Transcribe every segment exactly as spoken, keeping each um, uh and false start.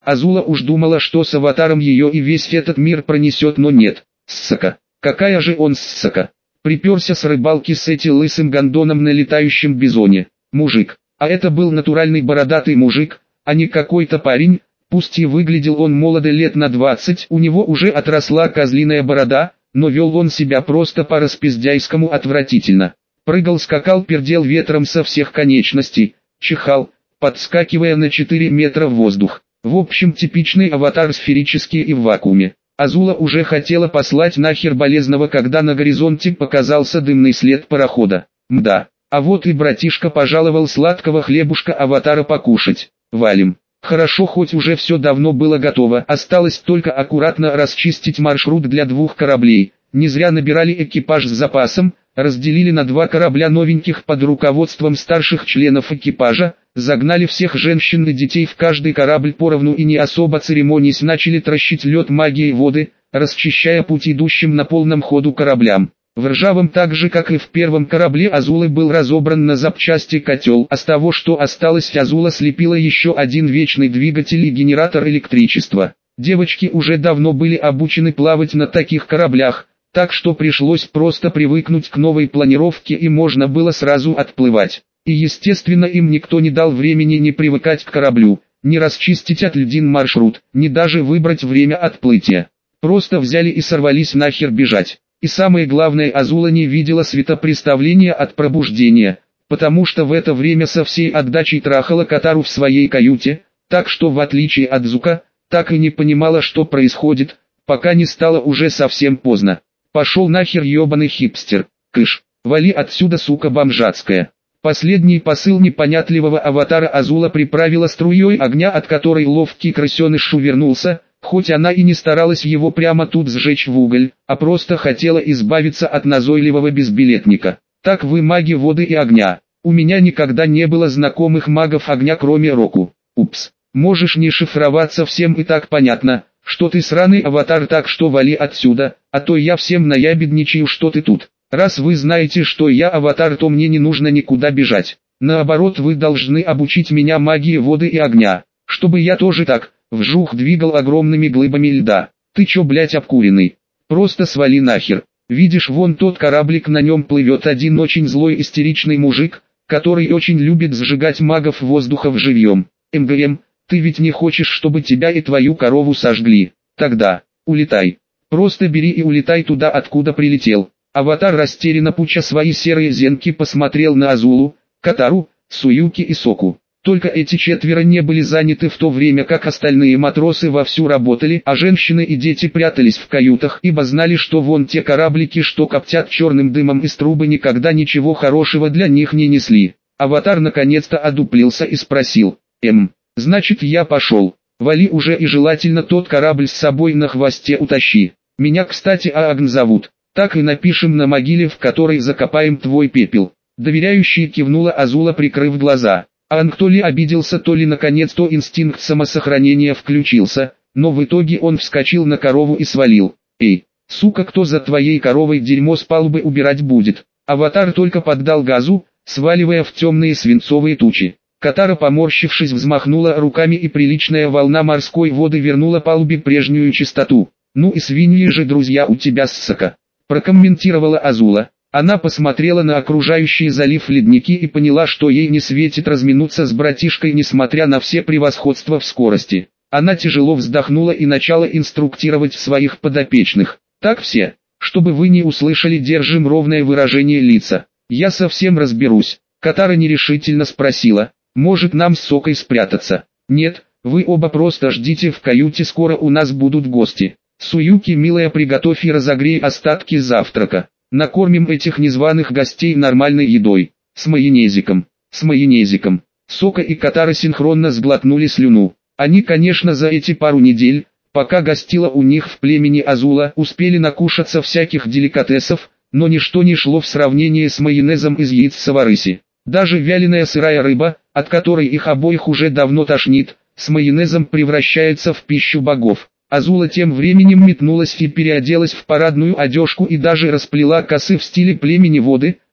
Азула уж думала, что с аватаром ее и весь этот мир пронесет, но нет. Ссака. Какая же он ссака. Приперся с рыбалки с этим лысым гондоном на летающем бизоне. Мужик. А это был натуральный бородатый мужик, а не какой-то парень. Пусть и выглядел он молодо лет на двадцать, у него уже отросла козлиная борода, но вел он себя просто по-распиздяйскому отвратительно. Прыгал, скакал, пердел ветром со всех конечностей, чихал, подскакивая на четыре метра в воздух. В общем, типичный аватар, сферический и в вакууме. Азула уже хотела послать нахер болезного, когда на горизонте показался дымный след парохода. Мда, а вот и братишка пожаловал сладкого хлебушка аватара покушать. Валим. Хорошо, хоть уже все давно было готово, осталось только аккуратно расчистить маршрут для двух кораблей. Не зря набирали экипаж с запасом, разделили на два корабля новеньких под руководством старших членов экипажа, загнали всех женщин и детей в каждый корабль поровну и не особо церемонясь начали трощить лед магией воды, расчищая путь идущим на полном ходу кораблям. В ржавом, так же как и в первом корабле Азулы, был разобран на запчасти котел, а с того, что осталось, Азула слепила еще один вечный двигатель и генератор электричества. Девочки уже давно были обучены плавать на таких кораблях, так что пришлось просто привыкнуть к новой планировке и можно было сразу отплывать. И естественно, им никто не дал времени ни привыкать к кораблю, ни расчистить от льдин маршрут, ни даже выбрать время отплытия. Просто взяли и сорвались нахер бежать. И самое главное, Азула не видела светопреставления от пробуждения, потому что в это время со всей отдачей трахала Катару в своей каюте, так что в отличие от Зука, так и не понимала, что происходит, пока не стало уже совсем поздно. Пошел нахер ебаный хипстер, кыш, вали отсюда, сука бомжатская. Последний посыл непонятливого аватара Азула приправила струей огня, от которой ловкий крысеныш увернулся, хоть она и не старалась его прямо тут сжечь в уголь, а просто хотела избавиться от назойливого безбилетника. Так вы маги воды и огня. У меня никогда не было знакомых магов огня, кроме Року. Упс, можешь не шифроваться, всем и так понятно, что ты сраный аватар, так что вали отсюда, а то я всем наябедничаю, что ты тут. Раз вы знаете, что я аватар, то мне не нужно никуда бежать. Наоборот, вы должны обучить меня магии воды и огня, чтобы я тоже так вжух двигал огромными глыбами льда. Ты чё, блять, обкуренный? Просто свали нахер. Видишь, вон тот кораблик, на нем плывет один очень злой истеричный мужик, который очень любит сжигать магов воздуха в живьем. МГМ, ты ведь не хочешь, чтобы тебя и твою корову сожгли? Тогда, улетай. Просто бери и улетай туда, откуда прилетел. Аватар растерянно, пуча свои серые зенки, посмотрел на Азулу, Катару, Суюки и Соку. Только эти четверо не были заняты, в то время как остальные матросы вовсю работали, а женщины и дети прятались в каютах, ибо знали, что вон те кораблики, что коптят черным дымом из трубы, никогда ничего хорошего для них не несли. Аватар наконец-то одуплился и спросил: «Эм, значит, я пошел. Вали уже и желательно тот корабль с собой на хвосте утащи. Меня, кстати, Аагн зовут. Так и напишем на могиле, в которой закопаем твой пепел». Доверяющий кивнула Азула, прикрыв глаза. Аанг то ли обиделся, то ли наконец-то инстинкт самосохранения включился, но в итоге он вскочил на корову и свалил. «Эй, сука, кто за твоей коровой дерьмо с палубы убирать будет?» Аватар только поддал газу, сваливая в темные свинцовые тучи. Катара, поморщившись, взмахнула руками, и приличная волна морской воды вернула палубе прежнюю чистоту. «Ну и свиньи же, друзья, у тебя, ссака», прокомментировала Азула. Она посмотрела на окружающий залив ледники и поняла, что ей не светит разминуться с братишкой, несмотря на все превосходства в скорости. Она тяжело вздохнула и начала инструктировать своих подопечных. «Так все, чтобы вы не услышали, держим ровное выражение лица. Я совсем разберусь». Катара нерешительно спросила: «Может, нам с Сокой спрятаться?» «Нет, вы оба просто ждите в каюте, скоро у нас будут гости. Суюки, милая, приготовь и разогрей остатки завтрака. Накормим этих незваных гостей нормальной едой, с майонезиком, с майонезиком». Сока и Катара синхронно сглотнули слюну. Они, конечно, за эти пару недель, пока гостила у них в племени Азула, успели накушаться всяких деликатесов, но ничто не шло в сравнение с майонезом из яиц Саварыси. Даже вяленая сырая рыба, от которой их обоих уже давно тошнит, с майонезом превращается в пищу богов. Азула тем временем метнулась и переоделась в парадную одежку и даже расплела косы в стиле племени воды,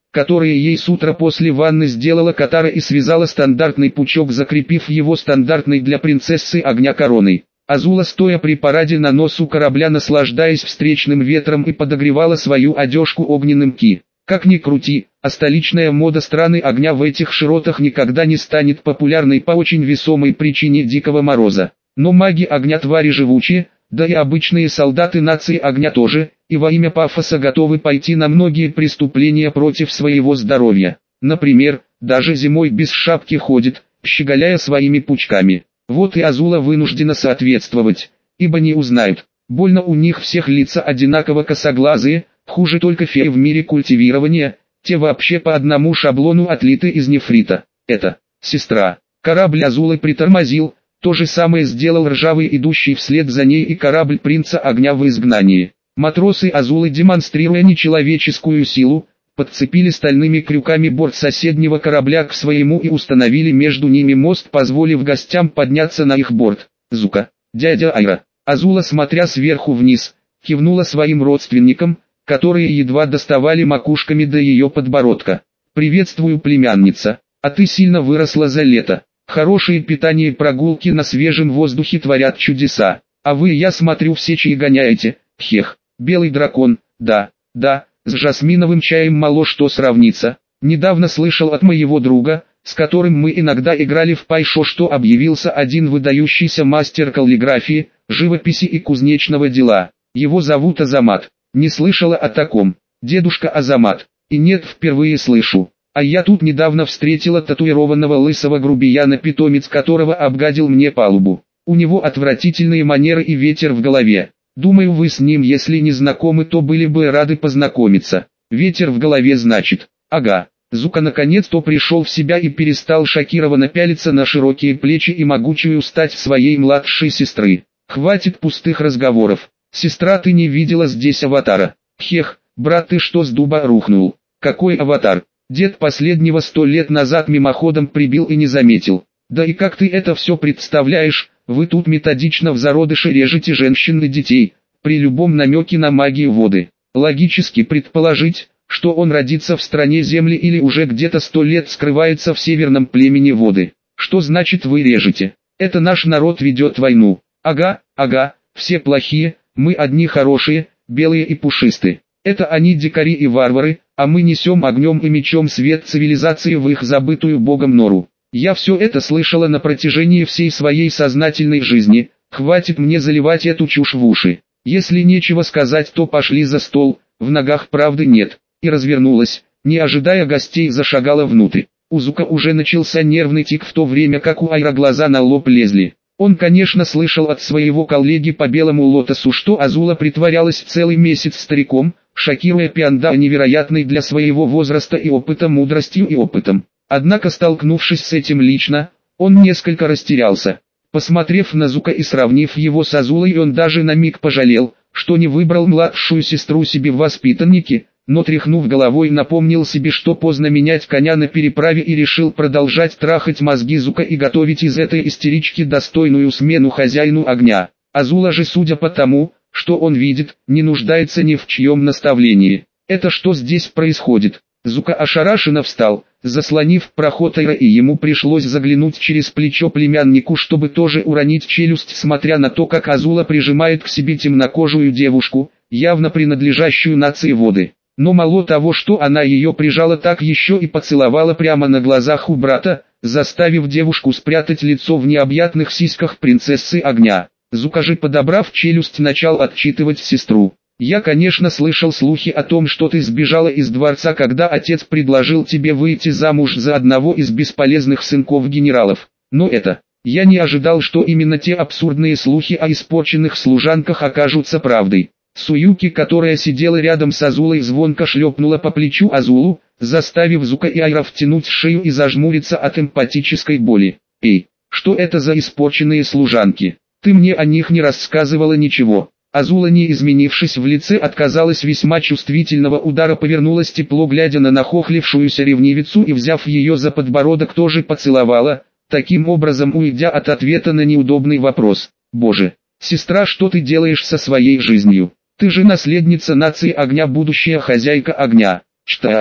которые ей с утра после ванны сделала Катара и связала стандартный пучок, закрепив его стандартной для принцессы огня короной. Азула, стоя при параде на носу корабля, наслаждаясь встречным ветром, и подогревала свою одежку огненным ки. Как ни крути, а столичная мода страны огня в этих широтах никогда не станет популярной по очень весомой причине дикого мороза. Но маги огня твари живучие, да и обычные солдаты нации огня тоже, и во имя пафоса готовы пойти на многие преступления против своего здоровья. Например, даже зимой без шапки ходит, щеголяя своими пучками. Вот и Азула вынуждена соответствовать, ибо не узнают. Больно у них всех лица одинаково косоглазые, хуже только феи в мире культивирования, те вообще по одному шаблону отлиты из нефрита. Это сестра. Корабль Азулы притормозил, то же самое сделал ржавый, идущий вслед за ней, и корабль принца огня в изгнании. Матросы Азулы, демонстрируя нечеловеческую силу, подцепили стальными крюками борт соседнего корабля к своему и установили между ними мост, позволив гостям подняться на их борт. Зука, дядя Айра. Азула, смотря сверху вниз, кивнула своим родственникам, которые едва доставали макушками до ее подбородка. «Приветствую, племянница, а ты сильно выросла за лето. Хорошее питание и прогулки на свежем воздухе творят чудеса. А вы, я смотрю, все чаи гоняете, хех. Белый дракон, да, да, с жасминовым чаем мало что сравнится. Недавно слышал от моего друга, с которым мы иногда играли в пайшо, что объявился один выдающийся мастер каллиграфии, живописи и кузнечного дела. Его зовут Азамат. Не слышала о таком. Дедушка Азамат. И нет, впервые слышу. А я тут недавно встретила татуированного лысого грубияна, питомец которого обгадил мне палубу. У него отвратительные манеры и ветер в голове. Думаю, вы с ним, если не знакомы, то были бы рады познакомиться. Ветер в голове, значит. Ага. Зука наконец-то пришел в себя и перестал шокированно пялиться на широкие плечи и могучую стать своей младшей сестры. Хватит пустых разговоров. Сестра, ты не видела здесь аватара? Хех, брат, ты что, с дуба рухнул? Какой аватар? Дед последнего сто лет назад мимоходом прибил и не заметил. Да и как ты это все представляешь? Вы тут методично в зародыше режете женщин и детей, при любом намеке на магию воды. Логически предположить, что он родится в стране земли или уже где-то сто лет скрывается в северном племени воды. Что значит вы режете? Это наш народ ведет войну. Ага, ага, все плохие, мы одни хорошие, белые и пушистые. Это они дикари и варвары, а мы несем огнем и мечом свет цивилизации в их забытую богом нору. Я все это слышала на протяжении всей своей сознательной жизни, хватит мне заливать эту чушь в уши. Если нечего сказать, то пошли за стол, в ногах правды нет. И развернулась, не ожидая гостей, зашагала внутрь. У Зука уже начался нервный тик, в то время как у Айра глаза на лоб лезли. Он, конечно, слышал от своего коллеги по Белому Лотосу, что Азула притворялась целый месяц стариком, шокируя Пианда невероятной для своего возраста и опыта мудростью и опытом. Однако, столкнувшись с этим лично, он несколько растерялся. Посмотрев на Зука и сравнив его с Азулой, он даже на миг пожалел, что не выбрал младшую сестру себе в воспитанники, но, тряхнув головой, напомнил себе, что поздно менять коня на переправе, и решил продолжать трахать мозги Зука и готовить из этой истерички достойную смену хозяину огня. Азула же, судя по тому, что он видит, не нуждается ни в чьем наставлении. Это что здесь происходит? Зука ошарашенно встал, заслонив проход Айра, и ему пришлось заглянуть через плечо племяннику, чтобы тоже уронить челюсть, смотря на то, как Азула прижимает к себе темнокожую девушку, явно принадлежащую нации воды. Но мало того, что она ее прижала, так еще и поцеловала прямо на глазах у брата, заставив девушку спрятать лицо в необъятных сиськах принцессы огня. Зука же, подобрав челюсть, начал отчитывать сестру. «Я, конечно, слышал слухи о том, что ты сбежала из дворца, когда отец предложил тебе выйти замуж за одного из бесполезных сынков генералов. Но это... Я не ожидал, что именно те абсурдные слухи о испорченных служанках окажутся правдой». Суюки, которая сидела рядом с Азулой, звонко шлепнула по плечу Азулу, заставив Зука и Айра втянуть шею и зажмуриться от эмпатической боли. «Эй, что это за испорченные служанки? Ты мне о них не рассказывала ничего». Азула, не изменившись в лице от, казалось, весьма чувствительного удара, повернулась, тепло глядя на нахохлившуюся ревнивицу, и, взяв ее за подбородок, тоже поцеловала, таким образом уйдя от ответа на неудобный вопрос. «Боже, сестра, что ты делаешь со своей жизнью? Ты же наследница нации огня, будущая хозяйка огня». Чта.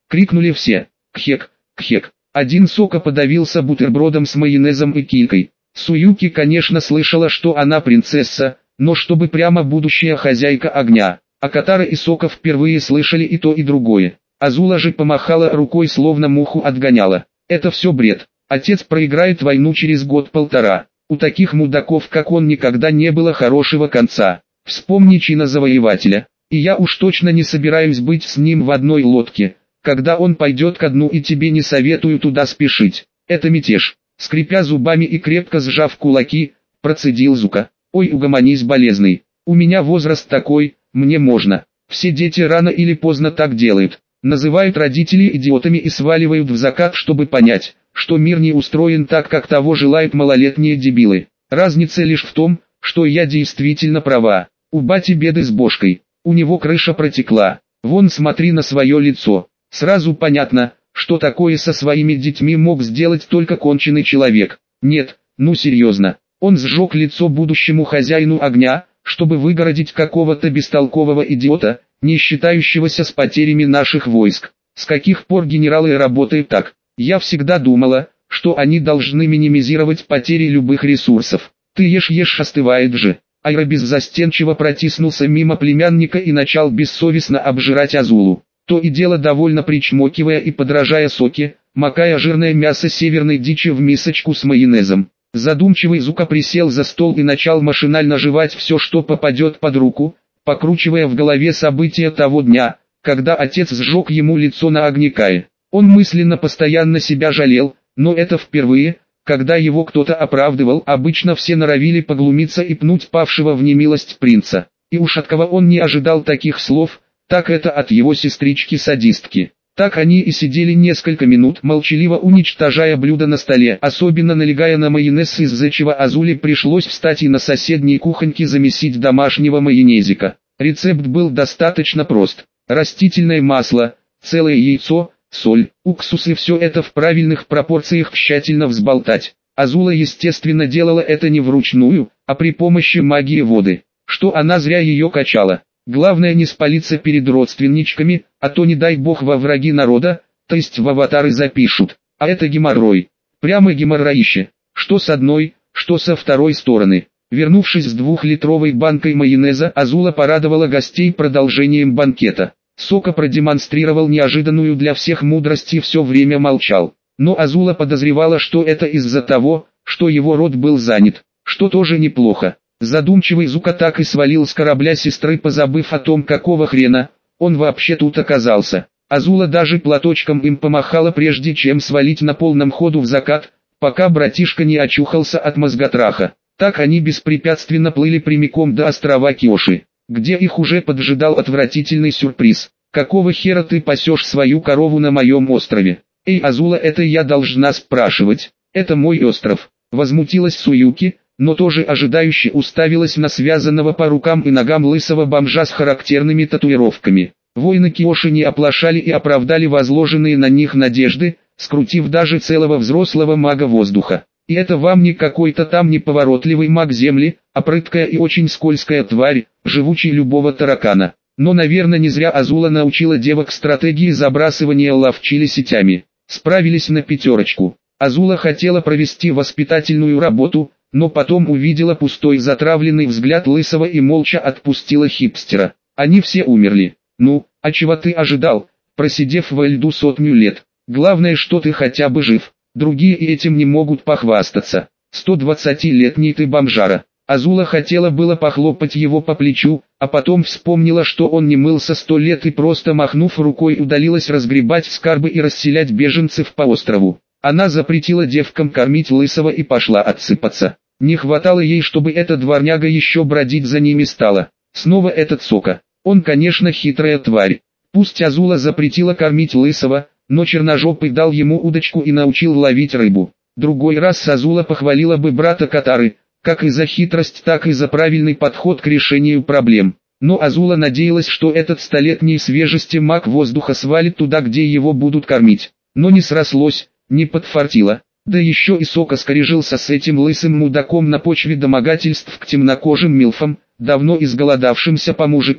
крикнули все. Кхек, кхек. Один Сока подавился бутербродом с майонезом и килькой. Суюки, конечно, слышала, что она принцесса, но чтобы прямо будущая хозяйка огня. А Катара и Сока впервые слышали и то и другое. Азула же помахала рукой, словно муху отгоняла. Это все бред. Отец проиграет войну через год-полтора. У таких мудаков, как он, никогда не было хорошего конца. Вспомни чина завоевателя. И я уж точно не собираюсь быть с ним в одной лодке. Когда он пойдет ко дну, и тебе не советую туда спешить. Это мятеж. Скрипя зубами и крепко сжав кулаки, процедил Зука. Ой, угомонись, болезный. У меня возраст такой, мне можно. Все дети рано или поздно так делают. Называют родителей идиотами и сваливают в закат, чтобы понять, что мир не устроен так, как того желают малолетние дебилы. Разница лишь в том, что я действительно права. У бати беды с бошкой. У него крыша протекла. Вон, смотри на свое лицо. Сразу понятно, что такое со своими детьми мог сделать только конченый человек. Нет, ну серьезно. Он сжег лицо будущему хозяину огня, чтобы выгородить какого-то бестолкового идиота, не считающегося с потерями наших войск. С каких пор генералы работают так? Я всегда думала, что они должны минимизировать потери любых ресурсов. Ты ешь-ешь, остывает же. Айра беззастенчиво протиснулся мимо племянника и начал бессовестно обжирать Азулу. То и дело довольно причмокивая и подражая Соке, макая жирное мясо северной дичи в мисочку с майонезом. Задумчивый Зука присел за стол и начал машинально жевать все, что попадет под руку, покручивая в голове события того дня, когда отец сжег ему лицо на огнекае. Он мысленно постоянно себя жалел, но это впервые, когда его кто-то оправдывал. Обычно все норовили поглумиться и пнуть павшего в немилость принца. И уж от кого он не ожидал таких слов, так это от его сестрички-садистки. Так они и сидели несколько минут, молчаливо уничтожая блюда на столе, особенно налегая на майонез, из-за чего Азуле пришлось встать и на соседней кухоньке замесить домашнего майонезика. Рецепт был достаточно прост. Растительное масло, целое яйцо, соль, уксус и все это в правильных пропорциях тщательно взболтать. Азула, естественно, делала это не вручную, а при помощи магии воды, что она зря ее качала. Главное не спалиться перед родственничками, а то не дай бог во враги народа, то есть в аватары запишут. А это геморрой. Прямо геморроище. Что с одной, что со второй стороны. Вернувшись с двухлитровой банкой майонеза, Азула порадовала гостей продолжением банкета. Сока продемонстрировал неожиданную для всех мудрость и все время молчал. Но Азула подозревала, что это из-за того, что его рот был занят, что тоже неплохо. Задумчивый Зука так и свалил с корабля сестры, позабыв о том, какого хрена он вообще тут оказался. Азула даже платочком им помахала, прежде чем свалить на полном ходу в закат, пока братишка не очухался от мозготраха. Так они беспрепятственно плыли прямиком до острова Киоши, где их уже поджидал отвратительный сюрприз. «Какого хера ты пасешь свою корову на моем острове?» «Эй, Азула, это я должна спрашивать, это мой остров», — возмутилась Суюки, но тоже ожидающе уставилась на связанного по рукам и ногам лысого бомжа с характерными татуировками. Воины Киоши не оплошали и оправдали возложенные на них надежды, скрутив даже целого взрослого мага воздуха. И это вам не какой-то там неповоротливый маг земли, а прыткая и очень скользкая тварь, живучий любого таракана. Но, наверное, не зря Азула научила девок стратегии забрасывания ловчили сетями. Справились на пятерочку. Азула хотела провести воспитательную работу, но потом увидела пустой затравленный взгляд лысого и молча отпустила хипстера. Они все умерли. Ну, а чего ты ожидал, просидев во льду сотню лет? Главное, что ты хотя бы жив. Другие и этим не могут похвастаться. сто двадцатилетний ты бомжара. Азула хотела было похлопать его по плечу, а потом вспомнила, что он не мылся сто лет, и просто махнув рукой удалилась разгребать скарбы и расселять беженцев по острову. Она запретила девкам кормить лысого и пошла отсыпаться. Не хватало ей, чтобы эта дворняга еще бродить за ними стала. Снова этот Сока. Он, конечно, хитрая тварь. Пусть Азула запретила кормить лысого, но черножопый дал ему удочку и научил ловить рыбу. Другой раз Азула похвалила бы брата Катары, как и за хитрость, так и за правильный подход к решению проблем. Но Азула надеялась, что этот столетний свежести маг воздуха свалит туда, где его будут кормить. Но не срослось, не подфартило. Да еще и Сока скорежился с этим лысым мудаком на почве домогательств к темнокожим милфам, давно изголодавшимся по мужику.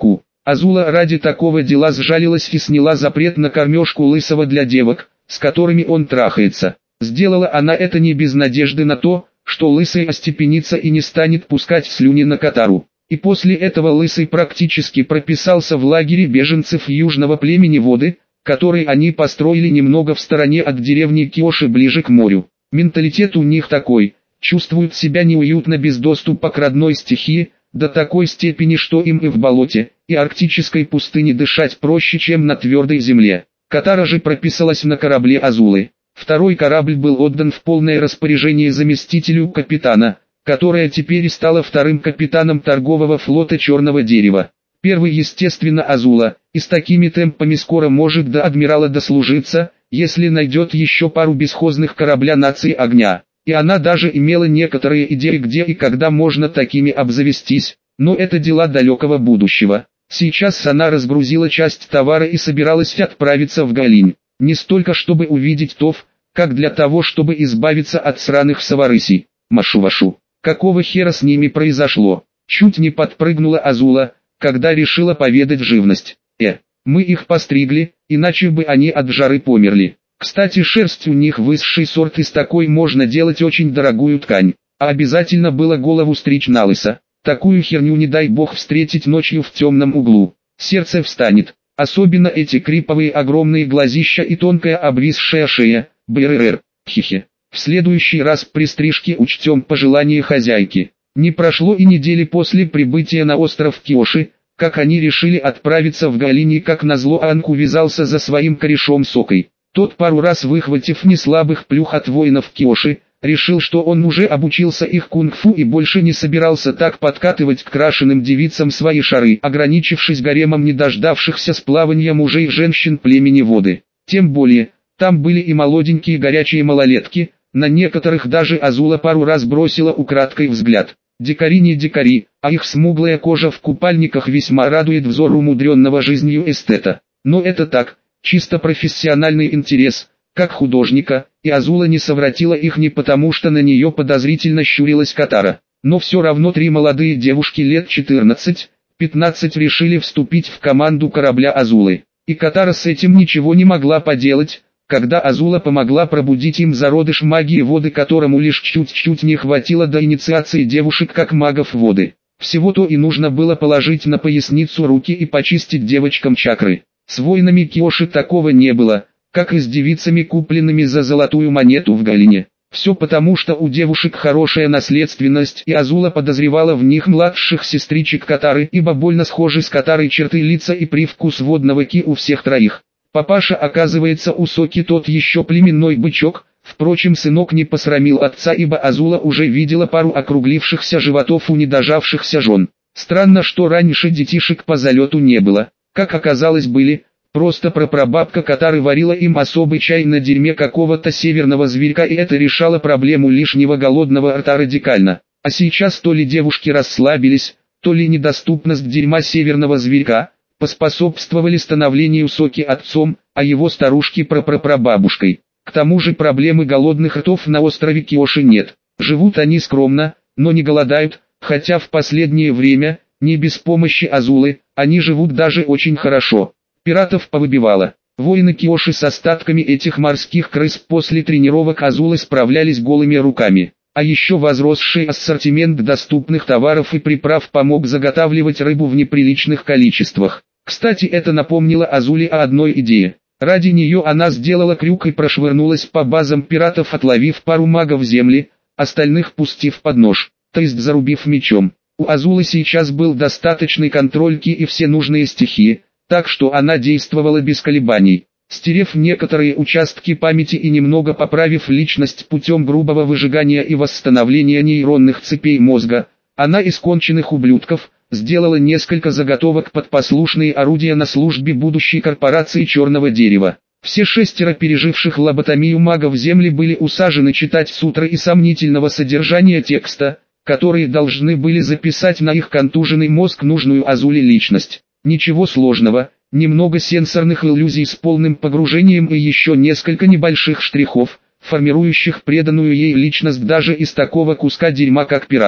Азула ради такого дела сжалилась и сняла запрет на кормежку Лысого для девок, с которыми он трахается. Сделала она это не без надежды на то, что Лысый остепенится и не станет пускать слюни на Катару. И после этого Лысый практически прописался в лагере беженцев южного племени Воды, который они построили немного в стороне от деревни Киоши ближе к морю. Менталитет у них такой, чувствуют себя неуютно без доступа к родной стихии, до такой степени, что им и в болоте, и арктической пустыне дышать проще, чем на твердой земле. Катара же прописалась на корабле Азулы. Второй корабль был отдан в полное распоряжение заместителю капитана, которая теперь и стала вторым капитаном торгового флота Черного дерева. Первый, естественно, Азула, и с такими темпами скоро может до адмирала дослужиться, если найдет еще пару бесхозных корабля нации огня. И она даже имела некоторые идеи, где и когда можно такими обзавестись, но это дела далекого будущего. Сейчас она разгрузила часть товара и собиралась отправиться в Галинь, не столько чтобы увидеть Тов, как для того, чтобы избавиться от сраных Саварысей. Машу-вашу, какого хера с ними произошло? Чуть не подпрыгнула Азула, когда решила поведать живность. Э, мы их постригли, иначе бы они от жары померли. Кстати, шерсть у них высший сорт, из такой можно делать очень дорогую ткань. А обязательно было голову стричь на лысо. Такую херню не дай бог встретить ночью в темном углу. Сердце встанет. Особенно эти криповые огромные глазища и тонкая обвисшая шея. Бррр, хихи. В следующий раз при стрижке учтем пожелания хозяйки. Не прошло и недели после прибытия на остров Киоши, как они решили отправиться в Галинь, как назло Анку вязался за своим корешом Сокой. Тот, пару раз выхватив неслабых плюх от воинов Киоши, решил, что он уже обучился их кунг-фу и больше не собирался так подкатывать к крашеным девицам свои шары, ограничившись гаремом не дождавшихся сплавания мужей и женщин племени Воды. Тем более, там были и молоденькие горячие малолетки, на некоторых даже Азула пару раз бросила украдкой взгляд. Дикари не дикари, а их смуглая кожа в купальниках весьма радует взор умудренного жизнью эстета. Но это так, чисто профессиональный интерес, как художника, и Азула не совратила их не потому, что на нее подозрительно щурилась Катара. Но все равно три молодые девушки лет четырнадцать-пятнадцать решили вступить в команду корабля Азулы. И Катара с этим ничего не могла поделать, когда Азула помогла пробудить им зародыш магии воды, которому лишь чуть-чуть не хватило до инициации девушек как магов воды. Всего-то и нужно было положить на поясницу руки и почистить девочкам чакры. С воинами Киоши такого не было, как и с девицами, купленными за золотую монету в Галине. Все потому, что у девушек хорошая наследственность, и Азула подозревала в них младших сестричек Катары, ибо больно схожи с Катарой черты лица и привкус водного ки у всех троих. Папаша, оказывается, у Соки тот еще племенной бычок. Впрочем, сынок не посрамил отца, ибо Азула уже видела пару округлившихся животов у недожавшихся жен. Странно, что раньше детишек по залету не было. Как оказалось, были. Просто прапрабабка Катары варила им особый чай на дерьме какого-то северного зверька, и это решало проблему лишнего голодного рта радикально. А сейчас то ли девушки расслабились, то ли недоступность дерьма северного зверька поспособствовали становлению Соки отцом, а его старушки прапрапрабабушкой. К тому же проблемы голодных ртов на острове Киоши нет. Живут они скромно, но не голодают, хотя в последнее время, не без помощи Азулы, они живут даже очень хорошо. Пиратов повыбивало. Воины Киоши с остатками этих морских крыс после тренировок Азулы справлялись голыми руками. А еще возросший ассортимент доступных товаров и приправ помог заготавливать рыбу в неприличных количествах. Кстати, это напомнило Азуле о одной идее. Ради нее она сделала крюк и прошвырнулась по базам пиратов, отловив пару магов земли, остальных пустив под нож, то есть зарубив мечом. У Азулы сейчас был достаточный контроль ки и все нужные стихии, так что она действовала без колебаний. Стерев некоторые участки памяти и немного поправив личность путем грубого выжигания и восстановления нейронных цепей мозга, она из конченых ублюдков сделала несколько заготовок под послушные орудия на службе будущей корпорации Черного дерева. Все шестеро переживших лоботомию магов Земли были усажены читать сутры и сомнительного содержания текста, которые должны были записать на их контуженный мозг нужную Азуле личность. Ничего сложного, немного сенсорных иллюзий с полным погружением и еще несколько небольших штрихов, формирующих преданную ей личность даже из такого куска дерьма как пират.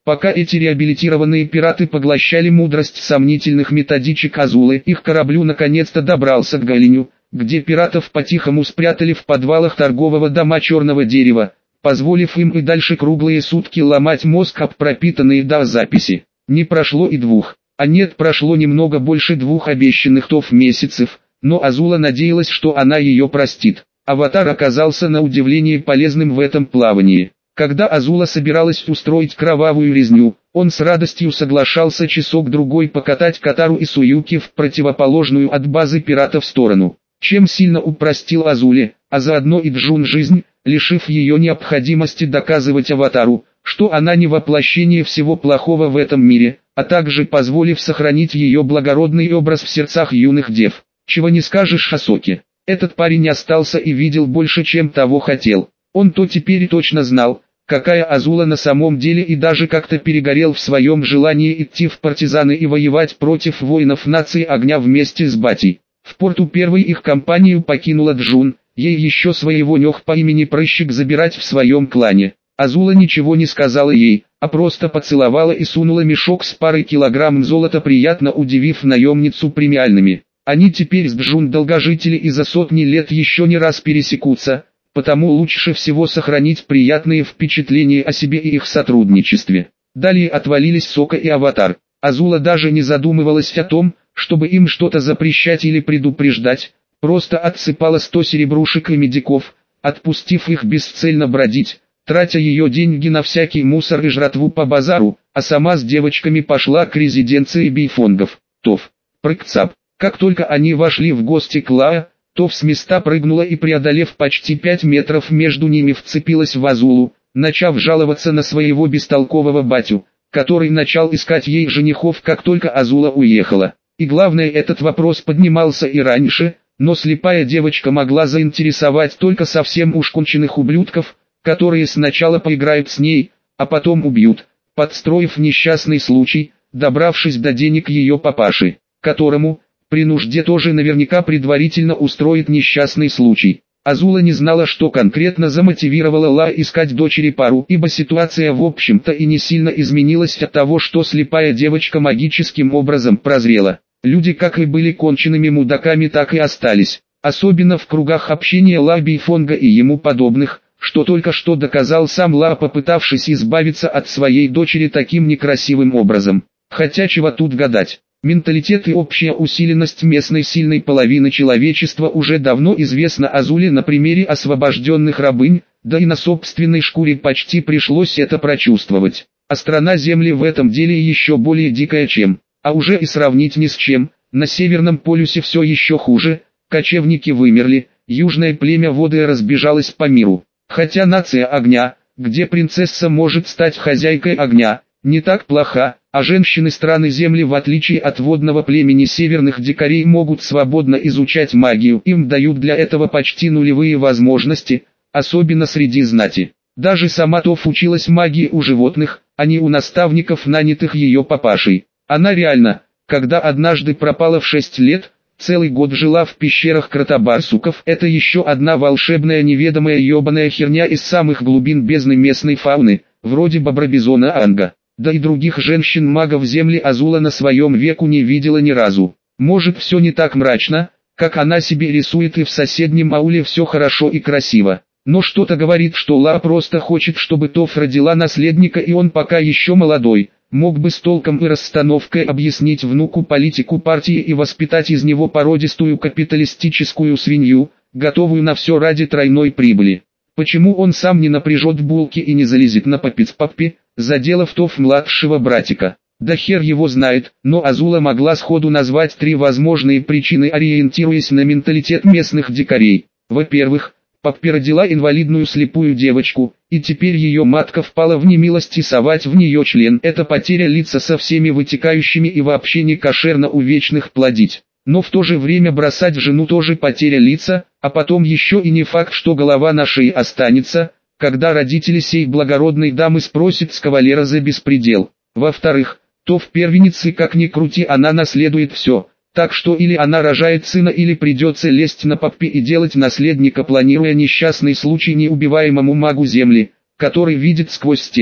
Пока эти реабилитированные пираты поглощали мудрость сомнительных методичек Азулы, их кораблю наконец-то добрался к Галиню, где пиратов по-тихому спрятали в подвалах торгового дома Черного Дерева, позволив им и дальше круглые сутки ломать мозг об пропитанные до записи. Не прошло и двух, а нет, прошло немного больше двух обещанных тов месяцев, но Азула надеялась, что она ее простит. Аватар оказался на удивление полезным в этом плавании. Когда Азула собиралась устроить кровавую резню, он с радостью соглашался часок-другой покатать Катару и Суюки в противоположную от базы пиратов сторону, чем сильно упростил Азуле, а заодно и Джун жизнь, лишив ее необходимости доказывать Аватару, что она не воплощение всего плохого в этом мире, а также позволив сохранить ее благородный образ в сердцах юных дев. Чего не скажешь о Соке. Этот парень остался и видел больше, чем того хотел. Он то теперь точно знал, какая Азула на самом деле, и даже как-то перегорел в своем желании идти в партизаны и воевать против воинов нации огня вместе с Батей. В порту первой их компанию покинула Джун, ей еще своего нёх по имени Прыщик забирать в своем клане. Азула ничего не сказала ей, а просто поцеловала и сунула мешок с парой килограмм золота, приятно удивив наемницу премиальными. Они теперь с Джун долгожители и за сотни лет еще не раз пересекутся, потому лучше всего сохранить приятные впечатления о себе и их сотрудничестве. Далее отвалились Сока и Аватар. Азула даже не задумывалась о том, чтобы им что-то запрещать или предупреждать, просто отсыпала сто серебрушек и медиков, отпустив их бесцельно бродить, тратя ее деньги на всякий мусор и жратву по базару, а сама с девочками пошла к резиденции бифонгов. Тов, прыг-цап. Как только они вошли в гости к Лаа, Тов с места прыгнула и, преодолев почти пять метров между ними, вцепилась в Азулу, начав жаловаться на своего бестолкового батю, который начал искать ей женихов, как только Азула уехала. И главное, этот вопрос поднимался и раньше, но слепая девочка могла заинтересовать только совсем уж конченых ублюдков, которые сначала поиграют с ней, а потом убьют, подстроив несчастный случай, добравшись до денег ее папаши, которому, при нужде, тоже наверняка предварительно устроит несчастный случай. Азула не знала, что конкретно замотивировало Ла искать дочери пару, ибо ситуация в общем-то и не сильно изменилась от того, что слепая девочка магическим образом прозрела. Люди как и были конченными мудаками, так и остались, особенно в кругах общения Ла Бифонга и ему подобных, что только что доказал сам Ла, попытавшись избавиться от своей дочери таким некрасивым образом. Хотя чего тут гадать. Менталитет и общая усиленность местной сильной половины человечества уже давно известна Азуле на примере освобожденных рабынь, да и на собственной шкуре почти пришлось это прочувствовать. А страна Земли в этом деле еще более дикая, чем, а уже и сравнить ни с чем. На Северном полюсе все еще хуже, кочевники вымерли, южное племя воды разбежалось по миру. Хотя нация огня, где принцесса может стать хозяйкой огня, не так плоха, а женщины страны Земли, в отличие от водного племени северных дикарей, могут свободно изучать магию, им дают для этого почти нулевые возможности, особенно среди знати. Даже сама Тов училась магии у животных, а не у наставников, нанятых ее папашей. Она реально, когда однажды пропала в шесть лет, целый год жила в пещерах кротобарсуков. Это еще одна волшебная неведомая ебаная херня из самых глубин бездны местной фауны, вроде бобра-бизона Анга. Да и других женщин-магов Земли Азула на своем веку не видела ни разу. Может, все не так мрачно, как она себе рисует, и в соседнем ауле все хорошо и красиво. Но что-то говорит, что Ла просто хочет, чтобы Тов родила наследника, и он пока еще молодой, мог бы с толком и расстановкой объяснить внуку политику партии и воспитать из него породистую капиталистическую свинью, готовую на все ради тройной прибыли. Почему он сам не напряжет булки и не залезет на попиц-паппи, заделав Тов младшего братика? Да хер его знает, но Азула могла сходу назвать три возможные причины, ориентируясь на менталитет местных дикарей. Во-первых, Паппи родила инвалидную слепую девочку, и теперь ее матка впала в немилость, и совать в нее член — это потеря лица со всеми вытекающими, и вообще не кошерно у вечных плодить. Но в то же время бросать жену тоже потеря лица, а потом еще и не факт, что голова на шее останется, когда родители сей благородной дамы спросят с кавалера за беспредел. Во-вторых, то в первеннице, как ни крути, она наследует все, так что или она рожает сына, или придется лезть на Паппи и делать наследника, планируя несчастный случай неубиваемому магу Земли, который видит сквозь стены.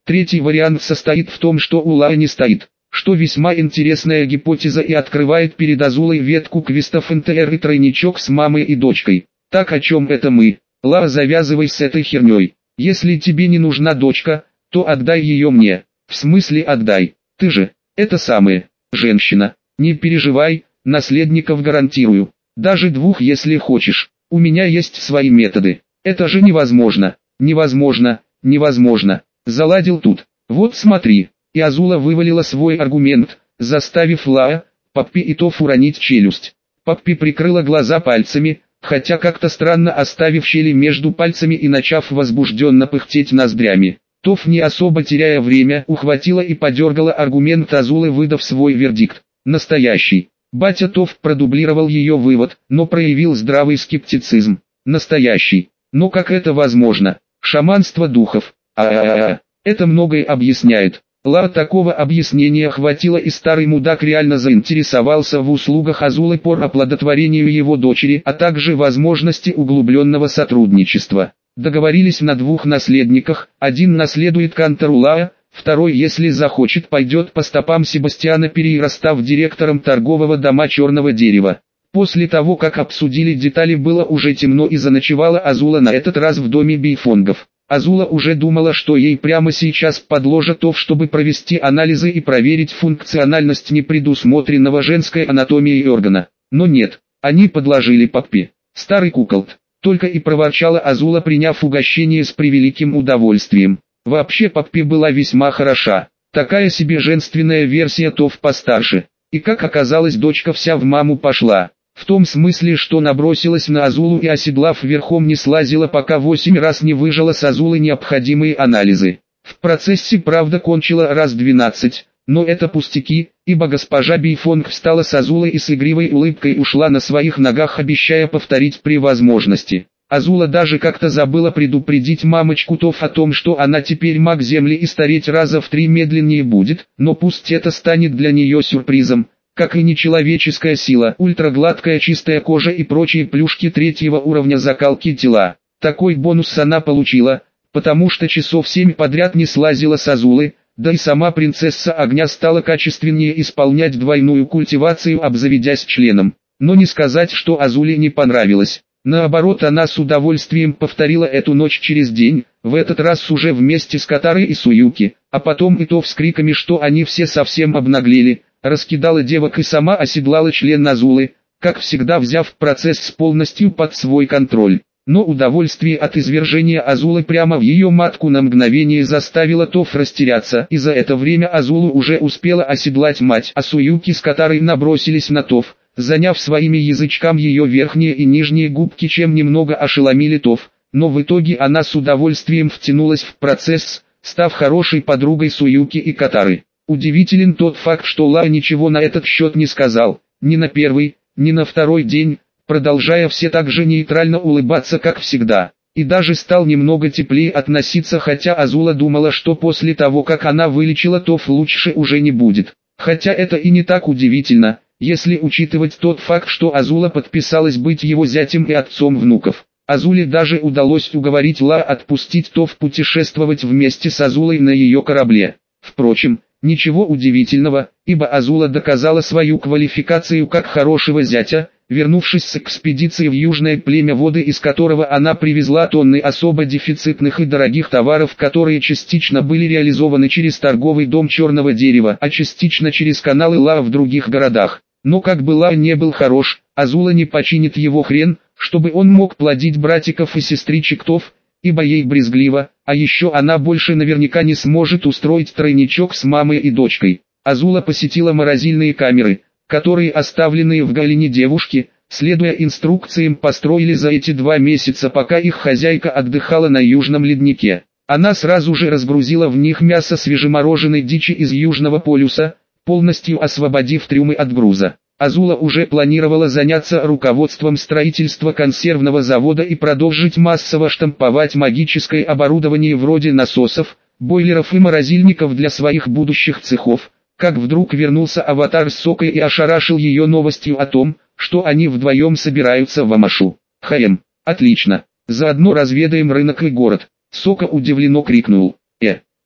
Третий вариант состоит в том, что Ула не стоит, что весьма интересная гипотеза и открывает перед Азулой ветку квестов эн тэ эр и тройничок с мамой и дочкой. Так, о чем это мы? Ла, завязывай с этой херней. Если тебе не нужна дочка, то отдай ее мне. В смысле отдай? Ты же, это самое, женщина. Не переживай, наследников гарантирую. Даже двух, если хочешь. У меня есть свои методы. Это же невозможно. Невозможно, невозможно. Заладил тут. Вот смотри. И Азула вывалила свой аргумент, заставив Лаа, Паппи и Тоф уронить челюсть. Паппи прикрыла глаза пальцами, хотя как-то странно оставив щели между пальцами и начав возбужденно пыхтеть ноздрями. Тоф, не особо теряя время, ухватила и подергала аргумент Азулы, выдав свой вердикт. Настоящий. Батя Тоф продублировал ее вывод, но проявил здравый скептицизм. Настоящий. Но как это возможно? Шаманство духов. А-а-а. Это многое объясняет. Ла, такого объяснения хватило, и старый мудак реально заинтересовался в услугах Азулы по оплодотворению его дочери, а также возможности углубленного сотрудничества. Договорились на двух наследниках, один наследует Кантору Лаа, второй, если захочет, пойдет по стопам Себастьяна Перейра, став директором торгового дома Черного Дерева. После того, как обсудили детали, было уже темно, и заночевала Азула на этот раз в доме Бейфонгов. Азула уже думала, что ей прямо сейчас подложат Тоф, чтобы провести анализы и проверить функциональность непредусмотренного женской анатомией органа. Но нет, они подложили Паппи. Старый куколд. Только и проворчала Азула, приняв угощение с превеликим удовольствием. Вообще Паппи была весьма хороша. Такая себе женственная версия Тоф постарше. И как оказалось, дочка вся в маму пошла. В том смысле, что набросилась на Азулу и, оседлав верхом, не слазила, пока восемь раз не выжала с Азулы необходимые анализы. В процессе, правда, кончила раз двенадцать, но это пустяки, ибо госпожа Бейфонг встала с Азулой и с игривой улыбкой ушла на своих ногах, обещая повторить при возможности. Азула даже как-то забыла предупредить мамочку Тоф о том, что она теперь маг Земли и стареть раза в три медленнее будет, но пусть это станет для нее сюрпризом. Как и нечеловеческая сила, ультрагладкая чистая кожа и прочие плюшки третьего уровня закалки тела. Такой бонус она получила, потому что часов семь подряд не слазила с Азулы, да и сама принцесса огня стала качественнее исполнять двойную культивацию, обзаведясь членом. Но не сказать, что Азуле не понравилось. Наоборот, она с удовольствием повторила эту ночь через день, в этот раз уже вместе с Катарой и Суюки, а потом и то с криками, что они все совсем обнаглели. Раскидала девок и сама оседлала член Азулы, как всегда взяв процесс полностью под свой контроль. Но удовольствие от извержения Азулы прямо в ее матку на мгновение заставило Тоф растеряться, и за это время Азулу уже успела оседлать мать, а Суюки с Катарой набросились на Тоф, заняв своими язычкам ее верхние и нижние губки, чем немного ошеломили Тоф, но в итоге она с удовольствием втянулась в процесс, став хорошей подругой Суюки и Катары. Удивителен тот факт, что Ла ничего на этот счет не сказал, ни на первый, ни на второй день, продолжая все так же нейтрально улыбаться, как всегда, и даже стал немного теплее относиться, хотя Азула думала, что после того, как она вылечила Тоф, лучше уже не будет. Хотя это и не так удивительно, если учитывать тот факт, что Азула подписалась быть его зятем и отцом внуков. Азуле даже удалось уговорить Ла отпустить Тоф путешествовать вместе с Азулой на ее корабле. Впрочем, ничего удивительного, ибо Азула доказала свою квалификацию как хорошего зятя, вернувшись с экспедиции в южное племя воды, из которого она привезла тонны особо дефицитных и дорогих товаров, которые частично были реализованы через торговый дом Черного Дерева, а частично через каналы Ла в других городах. Но как бы Ла не был хорош, Азула не починит его хрен, чтобы он мог плодить братиков и сестричек Тоф, ибо ей брезгливо, а еще она больше наверняка не сможет устроить тройничок с мамой и дочкой. Азула посетила морозильные камеры, которые оставленные в Галине девушки, следуя инструкциям, построили за эти два месяца, пока их хозяйка отдыхала на южном леднике. Она сразу же разгрузила в них мясо свежемороженой дичи из Южного полюса, полностью освободив трюмы от груза. Азула уже планировала заняться руководством строительства консервного завода и продолжить массово штамповать магическое оборудование вроде насосов, бойлеров и морозильников для своих будущих цехов, как вдруг вернулся аватар с Сокой и ошарашил ее новостью о том, что они вдвоем собираются в Амашу. «Хаем, отлично, заодно разведаем рынок и город». Сока удивленно крикнул: «Э,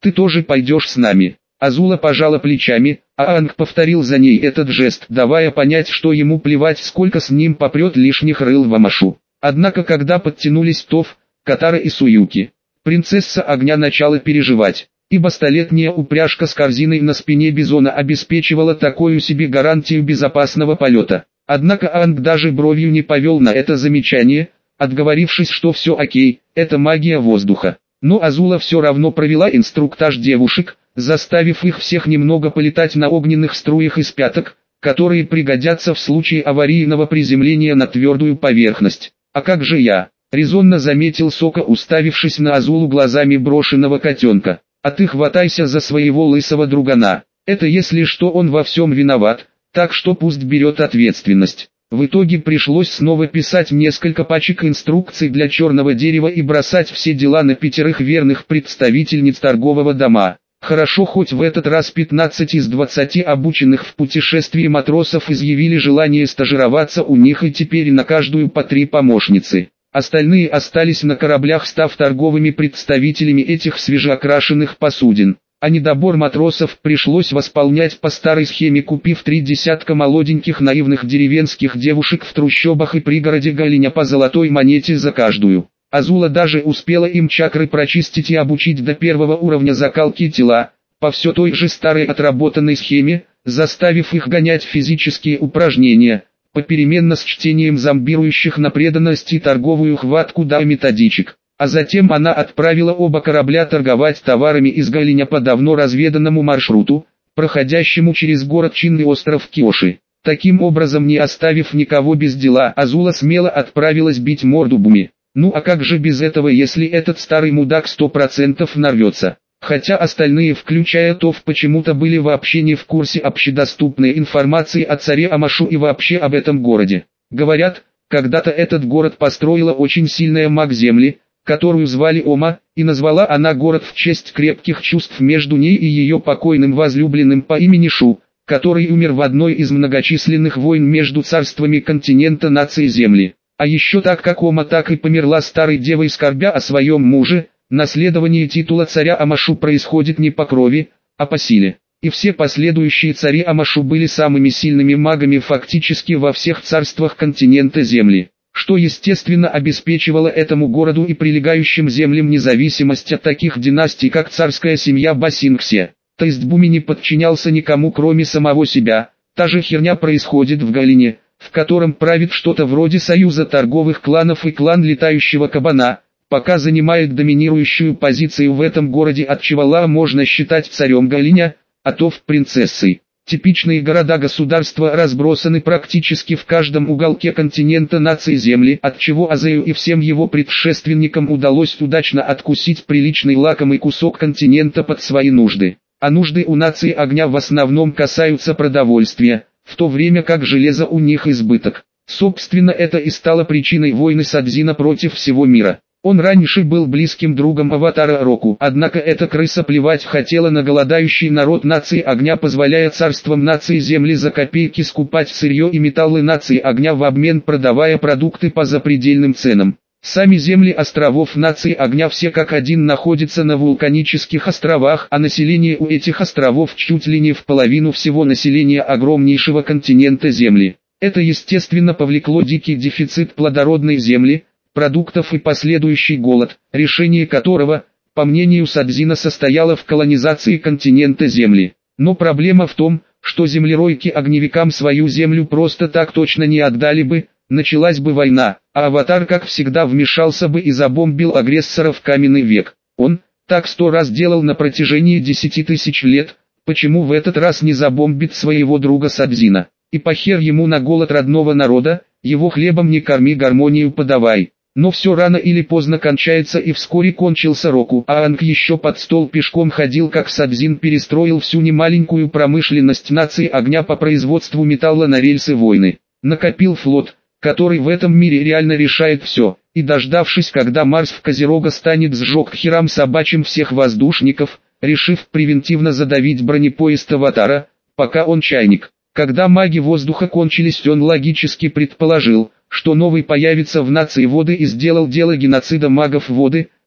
Ты тоже пойдешь с нами. Азула пожала плечами, а Анг повторил за ней этот жест, давая понять, что ему плевать, сколько с ним попрет лишних рыл в Амашу. Однако когда подтянулись Тоф, Катара и Суюки, принцесса огня начала переживать, ибо столетняя упряжка с корзиной на спине бизона обеспечивала такую себе гарантию безопасного полета. Однако Анг даже бровью не повел на это замечание, отговорившись, что все окей, это магия воздуха. Но Азула все равно провела инструктаж девушек, заставив их всех немного полетать на огненных струях из пяток, которые пригодятся в случае аварийного приземления на твердую поверхность. «А как же я?» — резонно заметил Сока, уставившись на Азулу глазами брошенного котенка. «А ты хватайся за своего лысого другана. Это если что, он во всем виноват, так что пусть берет ответственность». В итоге пришлось снова писать несколько пачек инструкций для черного дерева и бросать все дела на пятерых верных представительниц торгового дома. Хорошо, хоть в этот раз пятнадцать из двадцати обученных в путешествии матросов изъявили желание стажироваться у них, и теперь на каждую по три помощницы. Остальные остались на кораблях, став торговыми представителями этих свежеокрашенных посудин. А недобор матросов пришлось восполнять по старой схеме, купив три десятка молоденьких наивных деревенских девушек в трущобах и пригороде Галиня по золотой монете за каждую. Азула даже успела им чакры прочистить и обучить до первого уровня закалки тела, по все той же старой отработанной схеме, заставив их гонять физические упражнения, попеременно с чтением зомбирующих на преданность и торговую хватку да методичек. А затем она отправила оба корабля торговать товарами из Галиня по давно разведанному маршруту, проходящему через город Чинный остров Киоши. Таким образом, не оставив никого без дела, Азула смело отправилась бить морду Буми. Ну а как же без этого, если этот старый мудак сто процентов нарвется? Хотя остальные, включая Тоф, почему-то были вообще не в курсе общедоступной информации о царе Амашу и вообще об этом городе. Говорят, когда-то этот город построила очень сильная маг Земли, которую звали Ома, и назвала она город в честь крепких чувств между ней и ее покойным возлюбленным по имени Шу, который умер в одной из многочисленных войн между царствами континента нации Земли. А еще так как Ома так и померла старой девой, скорбя о своем муже, наследование титула царя Амашу происходит не по крови, а по силе. И все последующие цари Амашу были самыми сильными магами фактически во всех царствах континента Земли, что естественно обеспечивало этому городу и прилегающим землям независимость от таких династий, как царская семья Басингсе. То есть Буми не подчинялся никому кроме самого себя. Та же херня происходит в Галине, в котором правит что-то вроде союза торговых кланов, и клан летающего кабана, пока занимает доминирующую позицию в этом городе, от Чевала можно считать царем Галиня, а Тоф принцессой. Типичные города-государства разбросаны практически в каждом уголке континента нации Земли, от чего Азею и всем его предшественникам удалось удачно откусить приличный лакомый кусок континента под свои нужды. А нужды у нации огня в основном касаются продовольствия, в то время как железа у них избыток. Собственно, это и стало причиной войны Садзина против всего мира. Он раньше был близким другом аватара Року, однако эта крыса плевать хотела на голодающий народ нации огня, позволяя царствам нации Земли за копейки скупать сырье и металлы нации огня, в обмен продавая продукты по запредельным ценам. Сами земли островов нации огня все как один находятся на вулканических островах, а население у этих островов чуть ли не в половину всего населения огромнейшего континента Земли. Это естественно повлекло дикий дефицит плодородной земли, продуктов и последующий голод, решение которого, по мнению Садзина, состояло в колонизации континента Земли. Но проблема в том, что землеройки огневикам свою землю просто так точно не отдали бы, началась бы война, а аватар как всегда вмешался бы и забомбил агрессора в каменный век. Он так сто раз делал на протяжении десяти тысяч лет, почему в этот раз не забомбит своего друга Садзина? И похер ему на голод родного народа, его хлебом не корми, гармонию подавай. Но все рано или поздно кончается, и вскоре кончился Року, а Анг еще под стол пешком ходил, как Садзин перестроил всю немаленькую промышленность нации огня по производству металла на рельсы войны. Накопил флот, который в этом мире реально решает все, и дождавшись, когда Марс в Козерога станет, сжег к херам собачьим всех воздушников, решив превентивно задавить бронепоезд аватара, пока он чайник. Когда маги воздуха кончились, он логически предположил, что новый появится в нации воды, и сделал дело геноцида магов воды,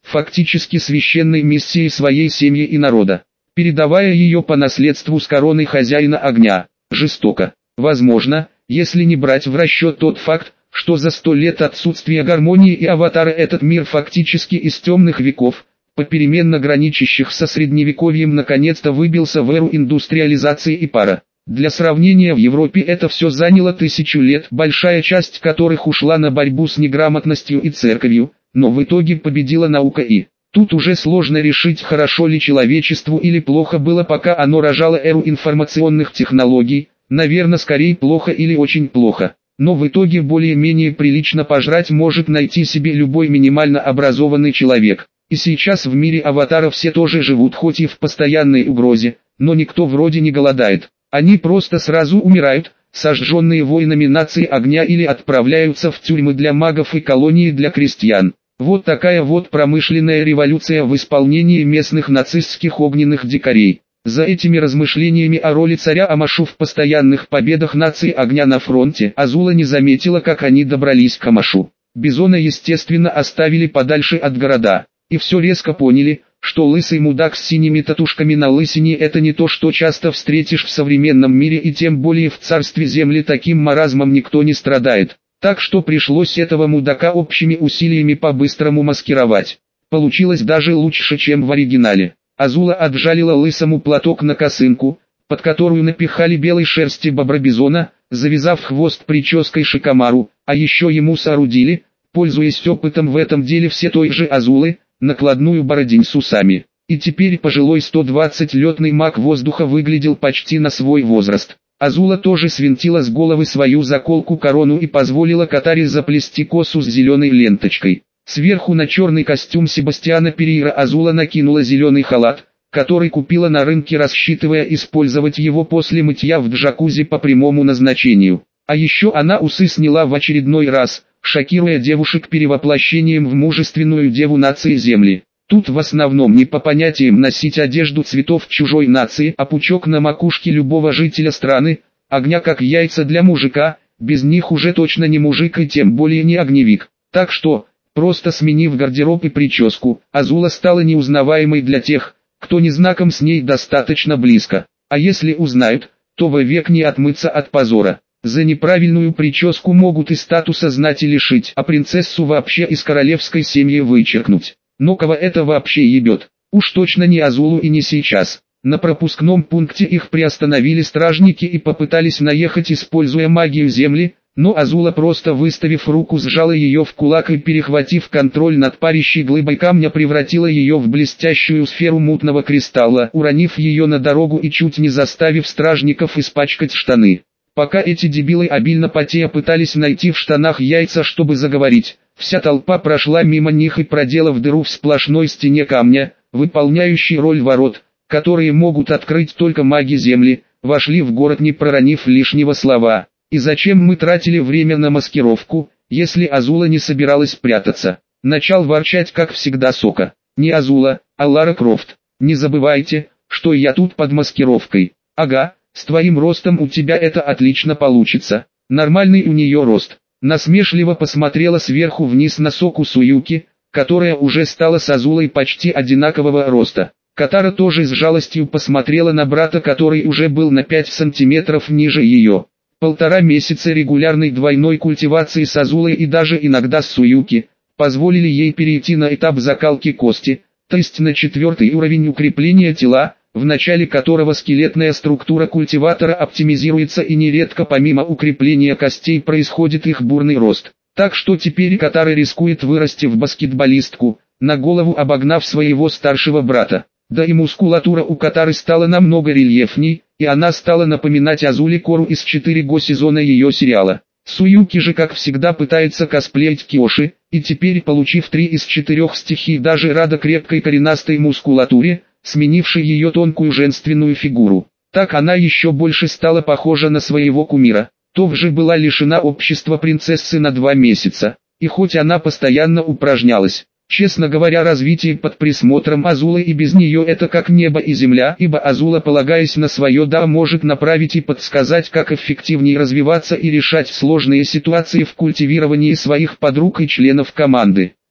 фактически священной миссией своей семьи и народа, передавая ее по наследству с короной хозяина огня. Жестоко. Возможно, если не брать в расчет тот факт, что за сто лет отсутствия гармонии и аватара этот мир фактически из темных веков, попеременно граничащих со средневековьем, наконец-то выбился в эру индустриализации и пара. Для сравнения, в Европе это все заняло тысячу лет, большая часть которых ушла на борьбу с неграмотностью и церковью, но в итоге победила наука, и тут уже сложно решить, хорошо ли человечеству или плохо было, пока оно рожало эру информационных технологий. Наверное, скорее плохо или очень плохо. Но в итоге более-менее прилично пожрать может найти себе любой минимально образованный человек. И сейчас в мире аватаров все тоже живут, хоть и в постоянной угрозе, но никто вроде не голодает. Они просто сразу умирают, сожженные воинами нации огня, или отправляются в тюрьмы для магов и колонии для крестьян. Вот такая вот промышленная революция в исполнении местных нацистских огненных дикарей. За этими размышлениями о роли царя Амашу в постоянных победах нации огня на фронте, Азула не заметила, как они добрались к Амашу. Бизона, естественно, оставили подальше от города, и все резко поняли, что лысый мудак с синими татушками на лысине — это не то, что часто встретишь в современном мире, и тем более в царстве земли таким маразмом никто не страдает. Так что пришлось этого мудака общими усилиями по-быстрому маскировать. Получилось даже лучше, чем в оригинале. Азула отжалила лысому платок на косынку, под которую напихали белой шерсти бобра-бизона, завязав хвост прической шикомару, а еще ему соорудили, пользуясь опытом в этом деле все той же Азулы, накладную бородень с усами. И теперь пожилой сто двадцатилетный маг воздуха выглядел почти на свой возраст. Азула тоже свинтила с головы свою заколку-корону и позволила Катаре заплести косу с зеленой ленточкой. Сверху на черный костюм Себастьяна Перейра Азула накинула зеленый халат, который купила на рынке, рассчитывая использовать его после мытья в джакузи по прямому назначению. А еще она усы сняла в очередной раз, шокируя девушек перевоплощением в мужественную деву нации Земли. Тут в основном не по понятиям носить одежду цветов чужой нации, а пучок на макушке любого жителя страны, огня как яйца для мужика, без них уже точно не мужик и тем более не огневик. Так что, просто сменив гардероб и прическу, Азула стала неузнаваемой для тех, кто не знаком с ней достаточно близко. А если узнают, то вовек не отмыться от позора. За неправильную прическу могут и статуса знати лишить, а принцессу вообще из королевской семьи вычеркнуть. Но кого это вообще ебет? Уж точно не Азулу и не сейчас. На пропускном пункте их приостановили стражники и попытались наехать, используя магию земли, но Азула, просто выставив руку, сжала ее в кулак и, перехватив контроль над парящей глыбой камня, превратила ее в блестящую сферу мутного кристалла, уронив ее на дорогу и чуть не заставив стражников испачкать штаны. Пока эти дебилы, обильно потея, пытались найти в штанах яйца, чтобы заговорить, вся толпа прошла мимо них и, проделав дыру в сплошной стене камня, выполняющей роль ворот, которые могут открыть только маги земли, вошли в город, не проронив лишнего слова. И зачем мы тратили время на маскировку, если Азула не собиралась прятаться? Начал ворчать, как всегда, Сока. Не Азула, а Лара Крофт. Не забывайте, что я тут под маскировкой. Ага, с твоим ростом у тебя это отлично получится. Нормальный у нее рост. Насмешливо посмотрела сверху вниз на Соку Суюки, которая уже стала с Азулой почти одинакового роста. Катара тоже с жалостью посмотрела на брата, который уже был на пять сантиметров ниже ее. Полтора месяца регулярной двойной культивации с Азулой и даже иногда с Суюки позволили ей перейти на этап закалки кости, то есть на четвертый уровень укрепления тела, в начале которого скелетная структура культиватора оптимизируется и нередко помимо укрепления костей происходит их бурный рост. Так что теперь Катара рискует вырасти в баскетболистку, на голову обогнав своего старшего брата. Да и мускулатура у Катары стала намного рельефней, и она стала напоминать Азуле Кору из четырёхго сезона ее сериала. Суюки же, как всегда, пытается косплеить Киоши, и теперь, получив три из четырех стихий, даже рада крепкой коренастой мускулатуре, сменившей ее тонкую женственную фигуру. Так она еще больше стала похожа на своего кумира. Тов же была лишена общества принцессы на два месяца, и хоть она постоянно упражнялась, честно говоря, развитие под присмотром Азулы и без нее это как небо и земля, ибо Азула, полагаясь на свое «да», может направить и подсказать, как эффективнее развиваться и решать сложные ситуации в культивировании своих подруг и членов команды.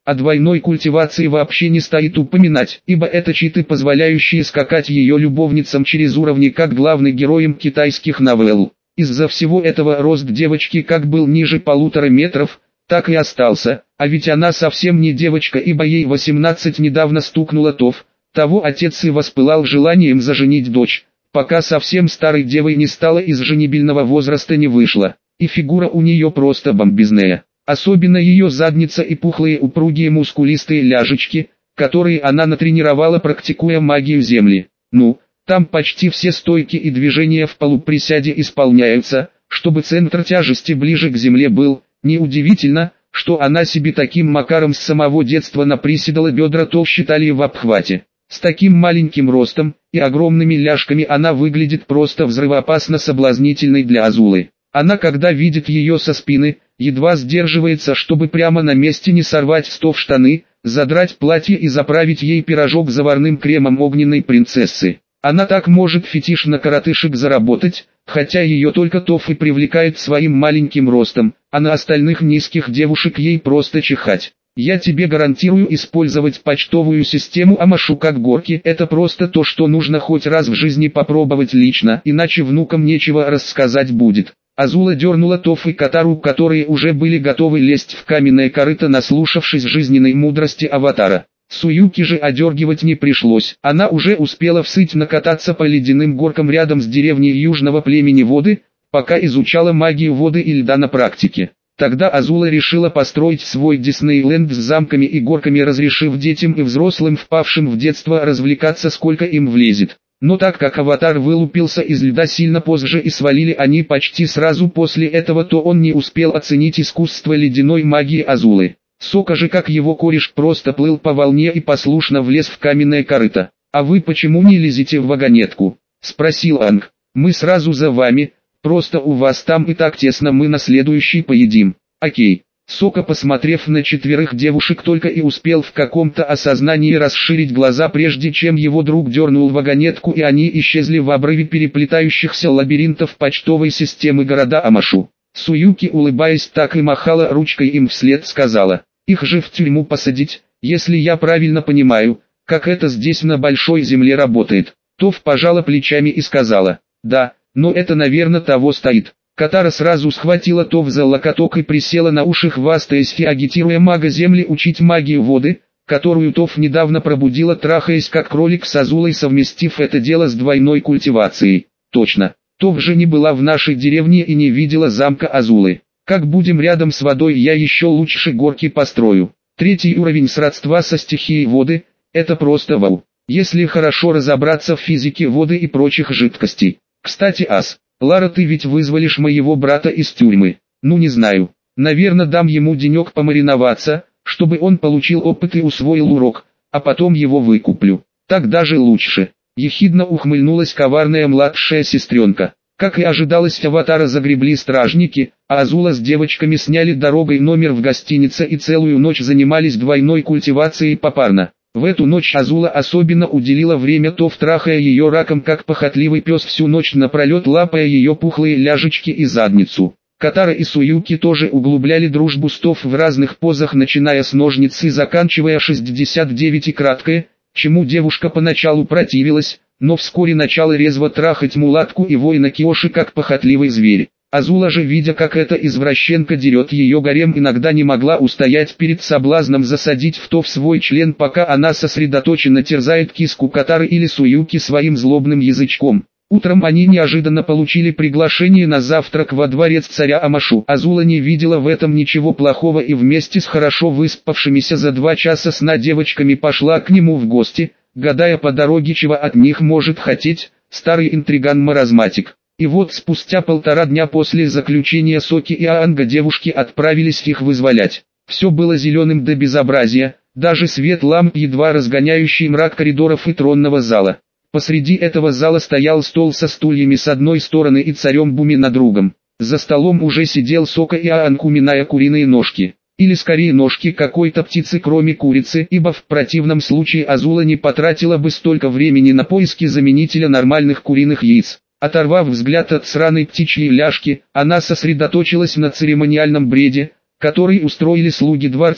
О двойной культивации вообще не стоит упоминать, ибо это читы, позволяющие скакать ее любовницам через уровни, как главным героям китайских новелл. Из-за всего этого рост девочки как был ниже полутора метров, так и остался, а ведь она совсем не девочка, ибо ей восемнадцать недавно стукнуло тов, того отец и воспылал желанием заженить дочь, пока совсем старой девой не стала, из женибельного возраста не вышла, и фигура у нее просто бомбезная. Особенно ее задница и пухлые упругие мускулистые ляжечки, которые она натренировала, практикуя магию земли. Ну, там почти все стойки и движения в полуприседе исполняются, чтобы центр тяжести ближе к земле был. Неудивительно, что она себе таким макаром с самого детства наприседала, бедра толще талии в обхвате. С таким маленьким ростом и огромными ляжками она выглядит просто взрывоопасно соблазнительной для Азулы. Она, когда видит ее со спины, едва сдерживается, чтобы прямо на месте не сорвать с тов штаны, задрать платье и заправить ей пирожок заварным кремом огненной принцессы. Она так может фетиш на коротышек заработать, хотя ее только тов и привлекает своим маленьким ростом, а на остальных низких девушек ей просто чихать. Я тебе гарантирую, использовать почтовую систему Амашу как горки — это просто то, что нужно хоть раз в жизни попробовать лично, иначе внукам нечего рассказать будет. Азула дернула Тоф и Катару, которые уже были готовы лезть в каменное корыто, наслушавшись жизненной мудрости Аватара. Суюки же одергивать не пришлось, она уже успела всыть накататься по ледяным горкам рядом с деревней южного племени воды, пока изучала магию воды и льда на практике. Тогда Азула решила построить свой Диснейленд с замками и горками, разрешив детям и взрослым, впавшим в детство, развлекаться сколько им влезет. Но так как Аватар вылупился из льда сильно позже и свалили они почти сразу после этого, то он не успел оценить искусство ледяной магии Азулы. Сока же, как его кореш, просто плыл по волне и послушно влез в каменное корыто. «А вы почему не лезете в вагонетку?» — спросил Анг. «Мы сразу за вами, просто у вас там и так тесно, мы на следующий поедим». «Окей». Сока, посмотрев на четверых девушек, только и успел в каком-то осознании расширить глаза, прежде чем его друг дернул вагонетку и они исчезли в обрыве переплетающихся лабиринтов почтовой системы города Амашу. Суюки, улыбаясь, так и махала ручкой им вслед, сказала: «Их же в тюрьму посадить, если я правильно понимаю, как это здесь на большой земле работает». Тов пожала плечами и сказала: «Да, но это, наверное, того стоит». Катара сразу схватила Тов за локоток и присела на уши, хвастаясь и агитируя мага земли учить магию воды, которую Тов недавно пробудила, трахаясь как кролик с Азулой, совместив это дело с двойной культивацией. «Точно, Тов же не была в нашей деревне и не видела замка Азулы. Как будем рядом с водой, я еще лучше горки построю». Третий уровень сродства со стихией воды – это просто вау, если хорошо разобраться в физике воды и прочих жидкостей. Кстати, Ас, Лара, ты ведь вызволишь моего брата из тюрьмы? Ну не знаю, наверное, дам ему денек помариноваться, чтобы он получил опыт и усвоил урок, а потом его выкуплю. Так даже лучше. Ехидно ухмыльнулась коварная младшая сестренка. Как и ожидалось, Аватара загребли стражники, а Азула с девочками сняли дорогой номер в гостинице и целую ночь занимались двойной культивацией попарно. В эту ночь Азула особенно уделила время Тов, трахая ее раком как похотливый пес, всю ночь напролет лапая ее пухлые ляжечки и задницу. Катара и Суюки тоже углубляли дружбу с Тов в разных позах, начиная с ножниц и заканчивая шестьдесят девять и краткое, чему девушка поначалу противилась, но вскоре начала резво трахать мулатку и воина Киоши как похотливый зверь. Азула же, видя, как эта извращенка дерет ее гарем, иногда не могла устоять перед соблазном засадить в Тов свой член, пока она сосредоточенно терзает киску Катары или Суюки своим злобным язычком. Утром они неожиданно получили приглашение на завтрак во дворец царя Амашу. Азула не видела в этом ничего плохого и вместе с хорошо выспавшимися за два часа сна девочками пошла к нему в гости, гадая по дороге, чего от них может хотеть старый интриган-маразматик. И вот спустя полтора дня после заключения Соки и Аанга девушки отправились их вызволять. Все было зеленым до безобразия, даже свет ламп, едва разгоняющий мрак коридоров и тронного зала. Посреди этого зала стоял стол со стульями с одной стороны и царем Буми на другом. За столом уже сидел Сока и Аанг, уминая куриные ножки. Или скорее ножки какой-то птицы, кроме курицы, ибо в противном случае Азула не потратила бы столько времени на поиски заменителя нормальных куриных яиц. Оторвав взгляд от сраной птичьей ляжки, она сосредоточилась на церемониальном бреде, который устроили слуги дворца,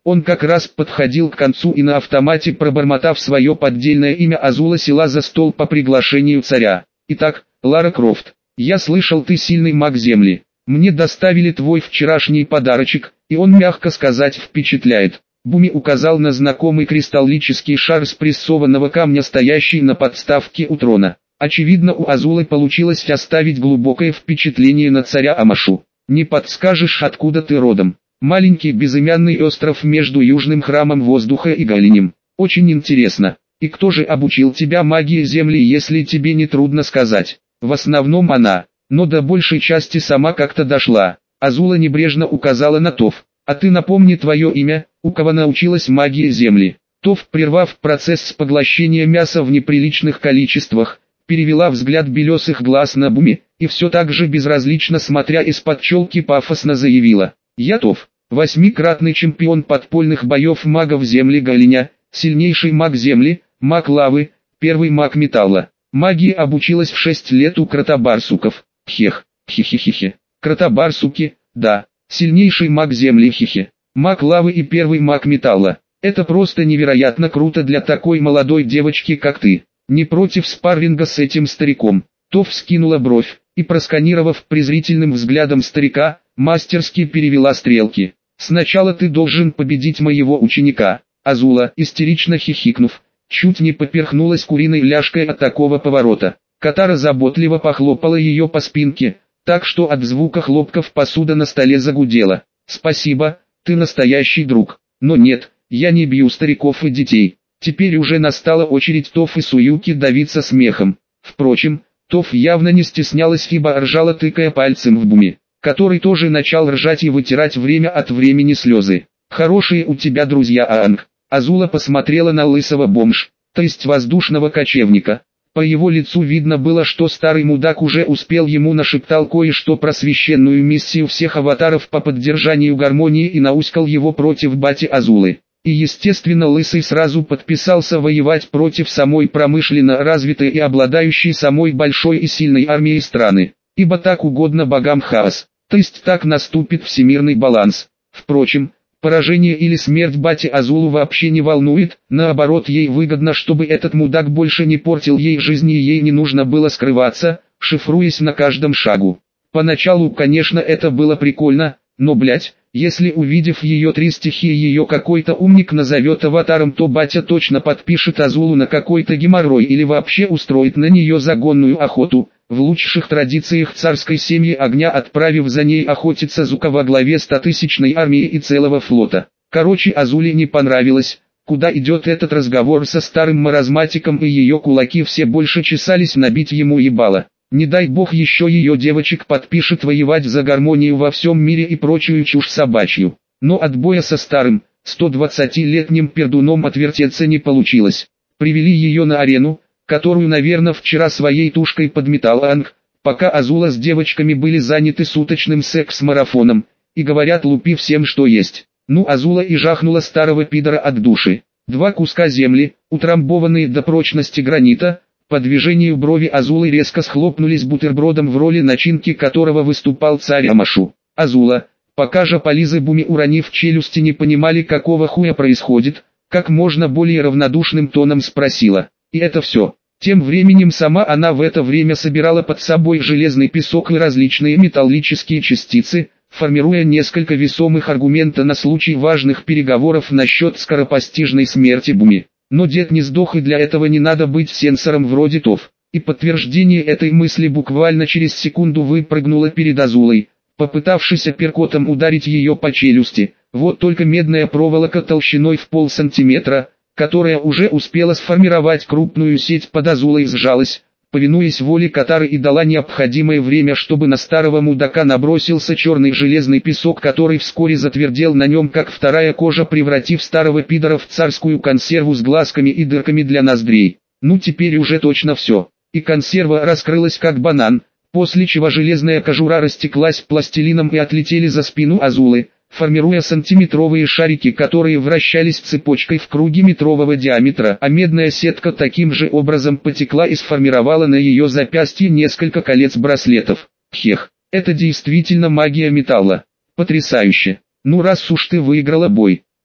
Он как раз подходил к концу и на автомате, пробормотав свое поддельное имя, Азула села за стол по приглашению царя. «Итак, Лара Крофт, я слышал, ты сильный маг Земли. Мне доставили твой вчерашний подарочек, и он, мягко сказать, впечатляет». Буми указал на знакомый кристаллический шар из прессованного камня, стоящий на подставке у трона. Очевидно, у Азулы получилось оставить глубокое впечатление на царя Амашу. «Не подскажешь, откуда ты родом?» «Маленький безымянный остров между Южным храмом воздуха и Галинем. Очень интересно. И кто же обучил тебя магии Земли, если тебе не трудно сказать?» «В основном она, но до большей части сама как-то дошла». Азула небрежно указала на Тоф. «А ты напомни твое имя, у кого научилась магии Земли?» Тоф, прервав процесс поглощения мяса в неприличных количествах, перевела взгляд белесых глаз на Буми, и все так же безразлично смотря из-под челки пафосно заявила: «Я Тоф, восьмикратный чемпион подпольных боев магов Земли Галиня, сильнейший маг Земли, маг лавы, первый маг металла. Магии обучилась в шесть лет у кротобарсуков. Хех, хихихихи. Кротобарсуки, да, сильнейший маг Земли, хихи. Маг лавы и первый маг металла. Это просто невероятно круто для такой молодой девочки, как ты. Не против спарринга с этим стариком?» Тоф вскинула бровь и, просканировав презрительным взглядом старика, мастерски перевела стрелки. «Сначала ты должен победить моего ученика». Азула, истерично хихикнув, чуть не поперхнулась куриной ляжкой от такого поворота. Катара заботливо похлопала ее по спинке, так что от звука хлопков посуда на столе загудела. «Спасибо, ты настоящий друг. Но нет, я не бью стариков и детей». Теперь уже настала очередь Тоф и Суюки давиться смехом. Впрочем, Тоф явно не стеснялась, ибо ржала, тыкая пальцем в Буми, который тоже начал ржать и вытирать время от времени слезы. «Хорошие у тебя друзья, Аанг». Азула посмотрела на лысого бомж, то есть воздушного кочевника. По его лицу видно было, что старый мудак уже успел ему нашептал кое-что про священную миссию всех аватаров по поддержанию гармонии и науськал его против бати Азулы. И естественно, лысый сразу подписался воевать против самой промышленно развитой и обладающей самой большой и сильной армией страны. Ибо так угодно богам хаос, то есть так наступит всемирный баланс. Впрочем, поражение или смерть бати Азулу вообще не волнует, наоборот, ей выгодно, чтобы этот мудак больше не портил ей жизни и ей не нужно было скрываться, шифруясь на каждом шагу. Поначалу, конечно, это было прикольно, но, блять, если, увидев ее три стихии, ее какой-то умник назовет аватаром, то батя точно подпишет Азулу на какой-то геморрой или вообще устроит на нее загонную охоту, в лучших традициях царской семьи огня отправив за ней охотиться Зука во главе стотысячной армии и целого флота. Короче, Азуле не понравилось, куда идет этот разговор со старым маразматиком, и ее кулаки все больше чесались набить ему ебало. Не дай бог еще ее девочек подпишет воевать за гармонию во всем мире и прочую чушь собачью. Но от боя со старым, сто двадцатилетним пердуном отвертеться не получилось. Привели ее на арену, которую, наверное, вчера своей тушкой подметал Анг, пока Азула с девочками были заняты суточным секс-марафоном, и говорят, лупи всем, что есть. Ну, Азула и жахнула старого пидора от души. Два куска земли, утрамбованные до прочности гранита. По движению брови Азулы резко схлопнулись бутербродом, в роли начинки которого выступал царь Амашу. Азула, пока же Полиза Буми, уронив челюсти, не понимали, какого хуя происходит, как можно более равнодушным тоном спросила: «И это все?» Тем временем сама она в это время собирала под собой железный песок и различные металлические частицы, формируя несколько весомых аргументов на случай важных переговоров насчет скоропостижной смерти Буми. Но дед не сдох, и для этого не надо быть сенсором вроде Тоф. И подтверждение этой мысли буквально через секунду выпрыгнуло перед Азулой, попытавшись апперкотом ударить ее по челюсти. Вот только медная проволока толщиной в полсантиметра, которая уже успела сформировать крупную сеть под Азулой, сжалась, повинуясь воле Катары, и дала необходимое время, чтобы на старого мудака набросился черный железный песок, который вскоре затвердел на нем как вторая кожа, превратив старого пидора в царскую консерву с глазками и дырками для ноздрей. Ну теперь уже точно все. И консерва раскрылась как банан, после чего железная кожура растеклась пластилином и отлетели за спину Азулы, формируя сантиметровые шарики, которые вращались цепочкой в круге метрового диаметра, а медная сетка таким же образом потекла и сформировала на ее запястье несколько колец-браслетов. Хех, это действительно магия металла. Потрясающе. Ну раз уж ты выиграла бой,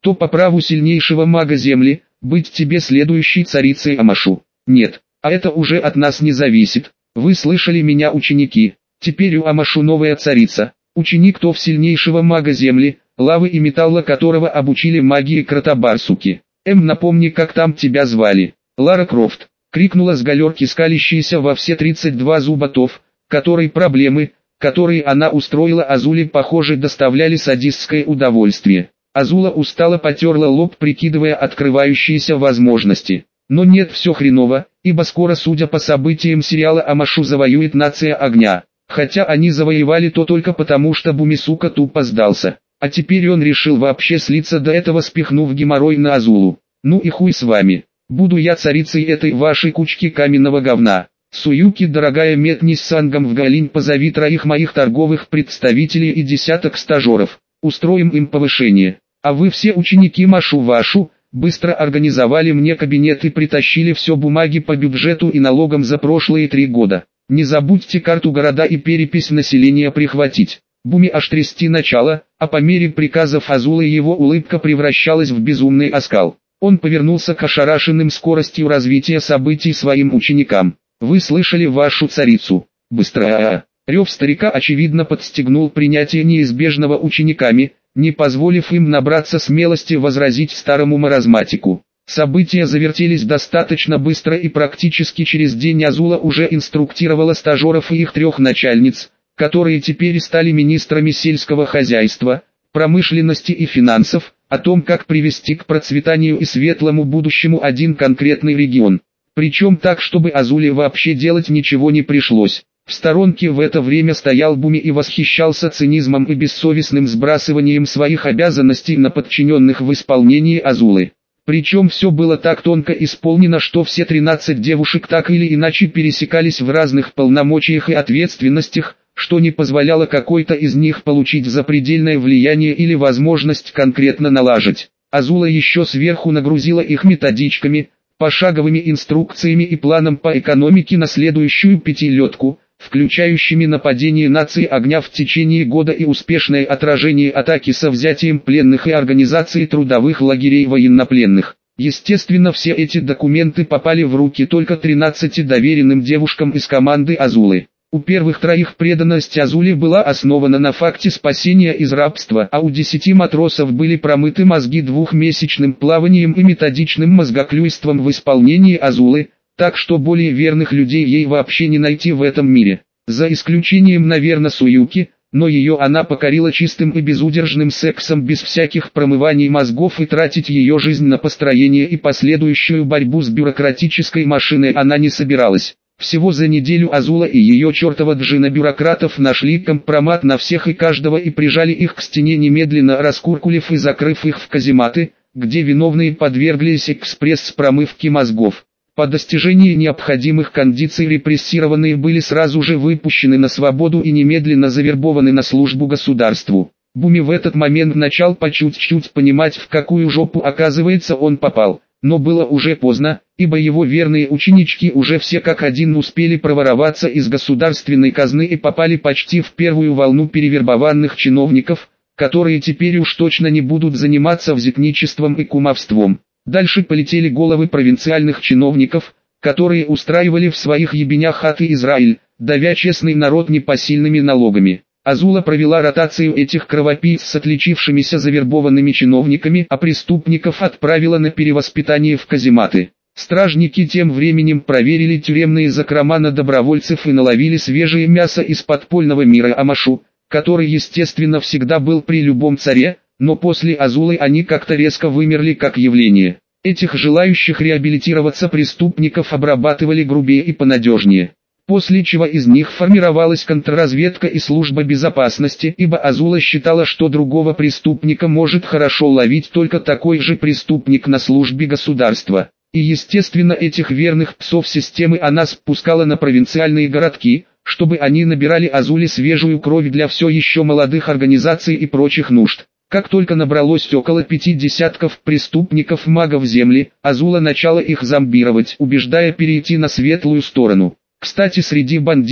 то по праву сильнейшего мага Земли, быть тебе следующей царицей Амашу. Нет, а это уже от нас не зависит. Вы слышали меня, ученики? Теперь у Амашу новая царица. Ученик тов сильнейшего мага Земли, лавы и металла которого обучили магии крота-барсуки. Эм, напомни, как там тебя звали. Лара Крофт, крикнула с галерки скалящаяся во все тридцать два зуба тов, которой проблемы, которые она устроила Азуле, похоже, доставляли садистское удовольствие. Азула устало потерла лоб, прикидывая открывающиеся возможности. Но нет, все хреново, ибо скоро, судя по событиям сериала, Амашу завоюет нация огня. Хотя они завоевали то только потому, что Бумисука тупо сдался. А теперь он решил вообще слиться, до этого спихнув геморрой на Азулу. Ну и хуй с вами. Буду я царицей этой вашей кучки каменного говна. Суюки, дорогая, метнись сангом в Галинь, позови троих моих торговых представителей и десяток стажеров. Устроим им повышение. А вы все, ученики, Машу вашу, быстро организовали мне кабинет и притащили все бумаги по бюджету и налогам за прошлые три года. Не забудьте карту города и перепись населения прихватить. Буми аж трясти начало, а по мере приказов Азулы его улыбка превращалась в безумный оскал. Он повернулся к ошарашенным скоростью развития событий своим ученикам. «Вы слышали вашу царицу? Быстро!» Рев старика очевидно подстегнул принятие неизбежного учениками, не позволив им набраться смелости возразить старому маразматику. События завертелись достаточно быстро, и практически через день Азула уже инструктировала стажеров и их трех начальниц, которые теперь стали министрами сельского хозяйства, промышленности и финансов, о том, как привести к процветанию и светлому будущему один конкретный регион. Причем так, чтобы Азуле вообще делать ничего не пришлось. В сторонке в это время стоял Буми и восхищался цинизмом и бессовестным сбрасыванием своих обязанностей на подчиненных в исполнении Азулы. Причем все было так тонко исполнено, что все тринадцать девушек так или иначе пересекались в разных полномочиях и ответственностях, что не позволяло какой-то из них получить запредельное влияние или возможность конкретно налажать. Азула еще сверху нагрузила их методичками, пошаговыми инструкциями и планом по экономике на следующую пятилетку, включающими нападение нации огня в течение года и успешное отражение атаки со взятием пленных и организацией трудовых лагерей военнопленных. Естественно, все эти документы попали в руки только тринадцати доверенным девушкам из команды Азулы. У первых троих преданность Азуле была основана на факте спасения из рабства, а у десяти матросов были промыты мозги двухмесячным плаванием и методичным мозгоклюйством в исполнении Азулы, так что более верных людей ей вообще не найти в этом мире. За исключением, наверное, Суюки, но ее она покорила чистым и безудержным сексом без всяких промываний мозгов, и тратить ее жизнь на построение и последующую борьбу с бюрократической машиной она не собиралась. Всего за неделю Азула и ее чертова джина бюрократов нашли компромат на всех и каждого и прижали их к стене, немедленно раскуркулив и закрыв их в казематы, где виновные подверглись экспресс-промывке мозгов. По достижении необходимых кондиций репрессированные были сразу же выпущены на свободу и немедленно завербованы на службу государству. Буми в этот момент начал по чуть-чуть понимать, в какую жопу, оказывается, он попал. Но было уже поздно, ибо его верные ученички уже все как один успели провороваться из государственной казны и попали почти в первую волну перевербованных чиновников, которые теперь уж точно не будут заниматься взятничеством и кумовством. Дальше полетели головы провинциальных чиновников, которые устраивали в своих ебенях ад и Израиль, давя честный народ непосильными налогами. Азула провела ротацию этих кровопийц с отличившимися завербованными чиновниками, а преступников отправила на перевоспитание в казематы. Стражники тем временем проверили тюремные закрома на добровольцев и наловили свежее мясо из подпольного мира Амашу, который естественно всегда был при любом царе, но после Азулы они как-то резко вымерли как явление. Этих желающих реабилитироваться преступников обрабатывали грубее и понадежнее. После чего из них формировалась контрразведка и служба безопасности, ибо Азула считала, что другого преступника может хорошо ловить только такой же преступник на службе государства. И естественно, этих верных псов системы она спускала на провинциальные городки, чтобы они набирали Азуле свежую кровь для все еще молодых организаций и прочих нужд. Как только набралось около пяти десятков преступников-магов Земли, Азула начала их зомбировать, убеждая перейти на светлую сторону. Кстати, среди бандитов,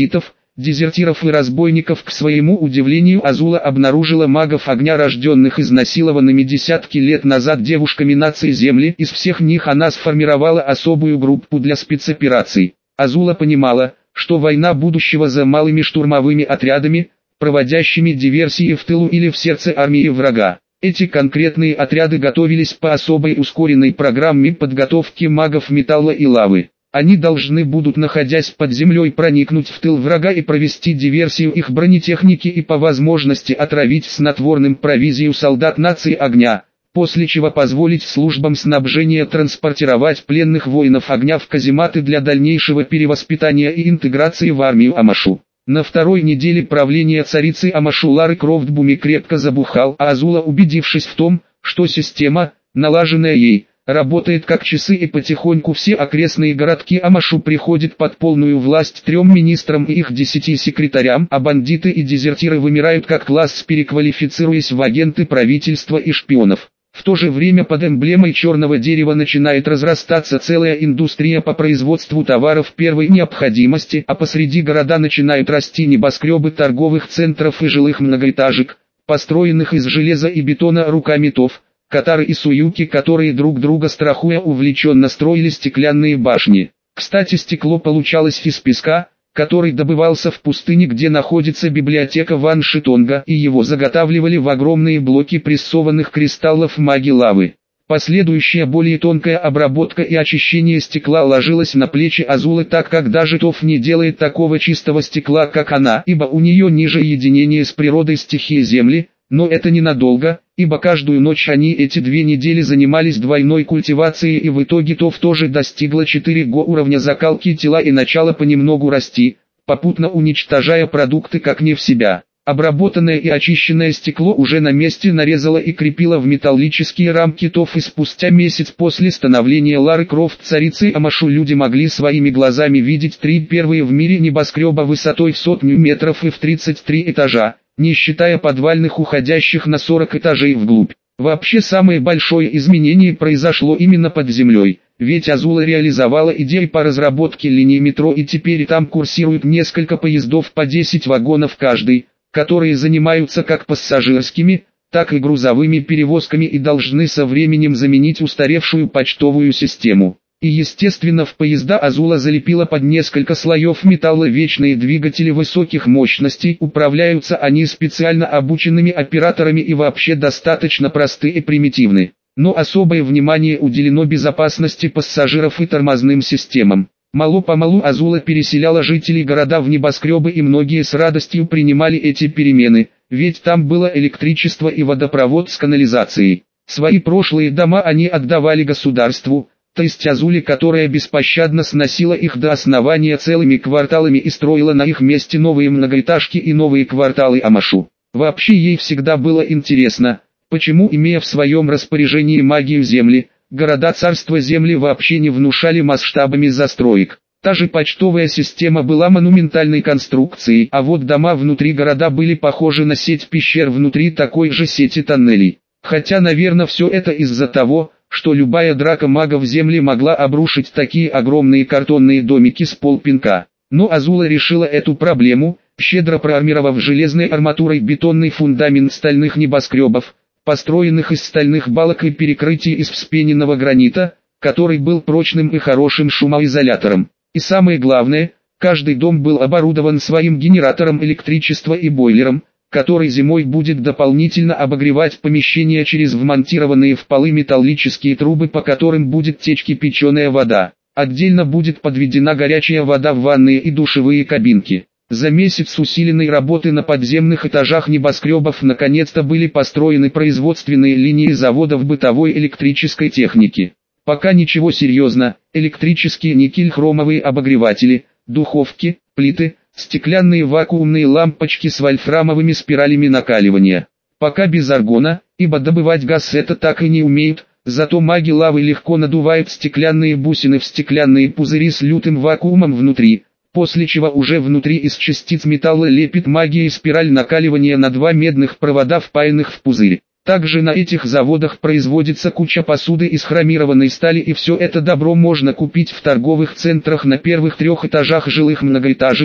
дезертиров и разбойников. К своему удивлению, Азула обнаружила магов огня, рожденных изнасилованными десятки лет назад девушками нации Земли. Из всех них она сформировала особую группу для спецопераций. Азула понимала, что война будущего за малыми штурмовыми отрядами, проводящими диверсии в тылу или в сердце армии врага. Эти конкретные отряды готовились по особой ускоренной программе подготовки магов металла и лавы. Они должны будут, находясь под землей, проникнуть в тыл врага и провести диверсию их бронетехники и по возможности отравить снотворным провизию солдат нации огня, после чего позволить службам снабжения транспортировать пленных воинов огня в казематы для дальнейшего перевоспитания и интеграции в армию Амашу. На второй неделе правления царицы Амашу Лары Крофт Буми крепко забухал, а Азула, убедившись в том, что система, налаженная ей, работает как часы и потихоньку все окрестные городки Амашу приходят под полную власть трем министрам и их десяти секретарям, а бандиты и дезертиры вымирают как класс, переквалифицируясь в агенты правительства и шпионов. В то же время под эмблемой черного дерева начинает разрастаться целая индустрия по производству товаров первой необходимости, а посреди города начинают расти небоскребы торговых центров и жилых многоэтажек, построенных из железа и бетона руками тов, катары и суюки, которые друг друга страхуя увлеченно строили стеклянные башни. Кстати, стекло получалось из песка, который добывался в пустыне, где находится библиотека Ван Шитонга, и его заготавливали в огромные блоки прессованных кристаллов маги лавы. Последующая более тонкая обработка и очищение стекла ложилась на плечи Азулы, так как даже Тов не делает такого чистого стекла, как она, ибо у нее ниже единение с природой стихии Земли. Но это ненадолго, ибо каждую ночь они эти две недели занимались двойной культивацией, и в итоге Тов тоже достигла четыре го уровня закалки тела и начала понемногу расти, попутно уничтожая продукты как не в себя. Обработанное и очищенное стекло уже на месте нарезала и крепила в металлические рамки Тов, и спустя месяц после становления Лары Крофт царицей Амашу люди могли своими глазами видеть три первые в мире небоскреба высотой в сотню метров и в тридцать три этажа, не считая подвальных, уходящих на сорок этажей вглубь. Вообще самое большое изменение произошло именно под землей, ведь Азула реализовала идею по разработке линии метро, и теперь там курсируют несколько поездов по десять вагонов каждый, которые занимаются как пассажирскими, так и грузовыми перевозками и должны со временем заменить устаревшую почтовую систему. И естественно, в поезда Азула залепила под несколько слоев металла вечные двигатели высоких мощностей. Управляются они специально обученными операторами и вообще достаточно просты и примитивны. Но особое внимание уделено безопасности пассажиров и тормозным системам. Мало-помалу Азула переселяла жителей города в небоскребы, и многие с радостью принимали эти перемены, ведь там было электричество и водопровод с канализацией. Свои прошлые дома они отдавали государству, то есть Азуле, которая беспощадно сносила их до основания целыми кварталами и строила на их месте новые многоэтажки и новые кварталы Амашу. Вообще ей всегда было интересно, почему, имея в своем распоряжении магию Земли, города царства Земли вообще не внушали масштабами застроек. Та же почтовая система была монументальной конструкцией, а вот дома внутри города были похожи на сеть пещер внутри такой же сети тоннелей. Хотя, наверное, все это из-за того, что любая драка магов Земли могла обрушить такие огромные картонные домики с полпинка. Но Азула решила эту проблему, щедро проармировав железной арматурой бетонный фундамент стальных небоскребов, построенных из стальных балок и перекрытий из вспененного гранита, который был прочным и хорошим шумоизолятором. И самое главное, каждый дом был оборудован своим генератором электричества и бойлером, который зимой будет дополнительно обогревать помещение через вмонтированные в полы металлические трубы, по которым будет течь кипяченая вода. Отдельно будет подведена горячая вода в ванные и душевые кабинки. За месяц усиленной работы на подземных этажах небоскребов наконец-то были построены производственные линии заводов бытовой электрической техники. Пока ничего серьезно, электрические никель-хромовые обогреватели, духовки, плиты, стеклянные вакуумные лампочки с вольфрамовыми спиралями накаливания. Пока без аргона, ибо добывать газ это так и не умеют, зато маги лавы легко надувают стеклянные бусины в стеклянные пузыри с лютым вакуумом внутри, после чего уже внутри из частиц металла лепит магией спираль накаливания на два медных провода, впаянных в пузырь. Также на этих заводах производится куча посуды из хромированной стали, и все это добро можно купить в торговых центрах на первых трех этажах жилых многоэтажек,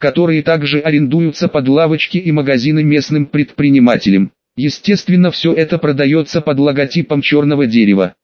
которые также арендуются под лавочки и магазины местным предпринимателям. Естественно, все это продается под логотипом черного дерева.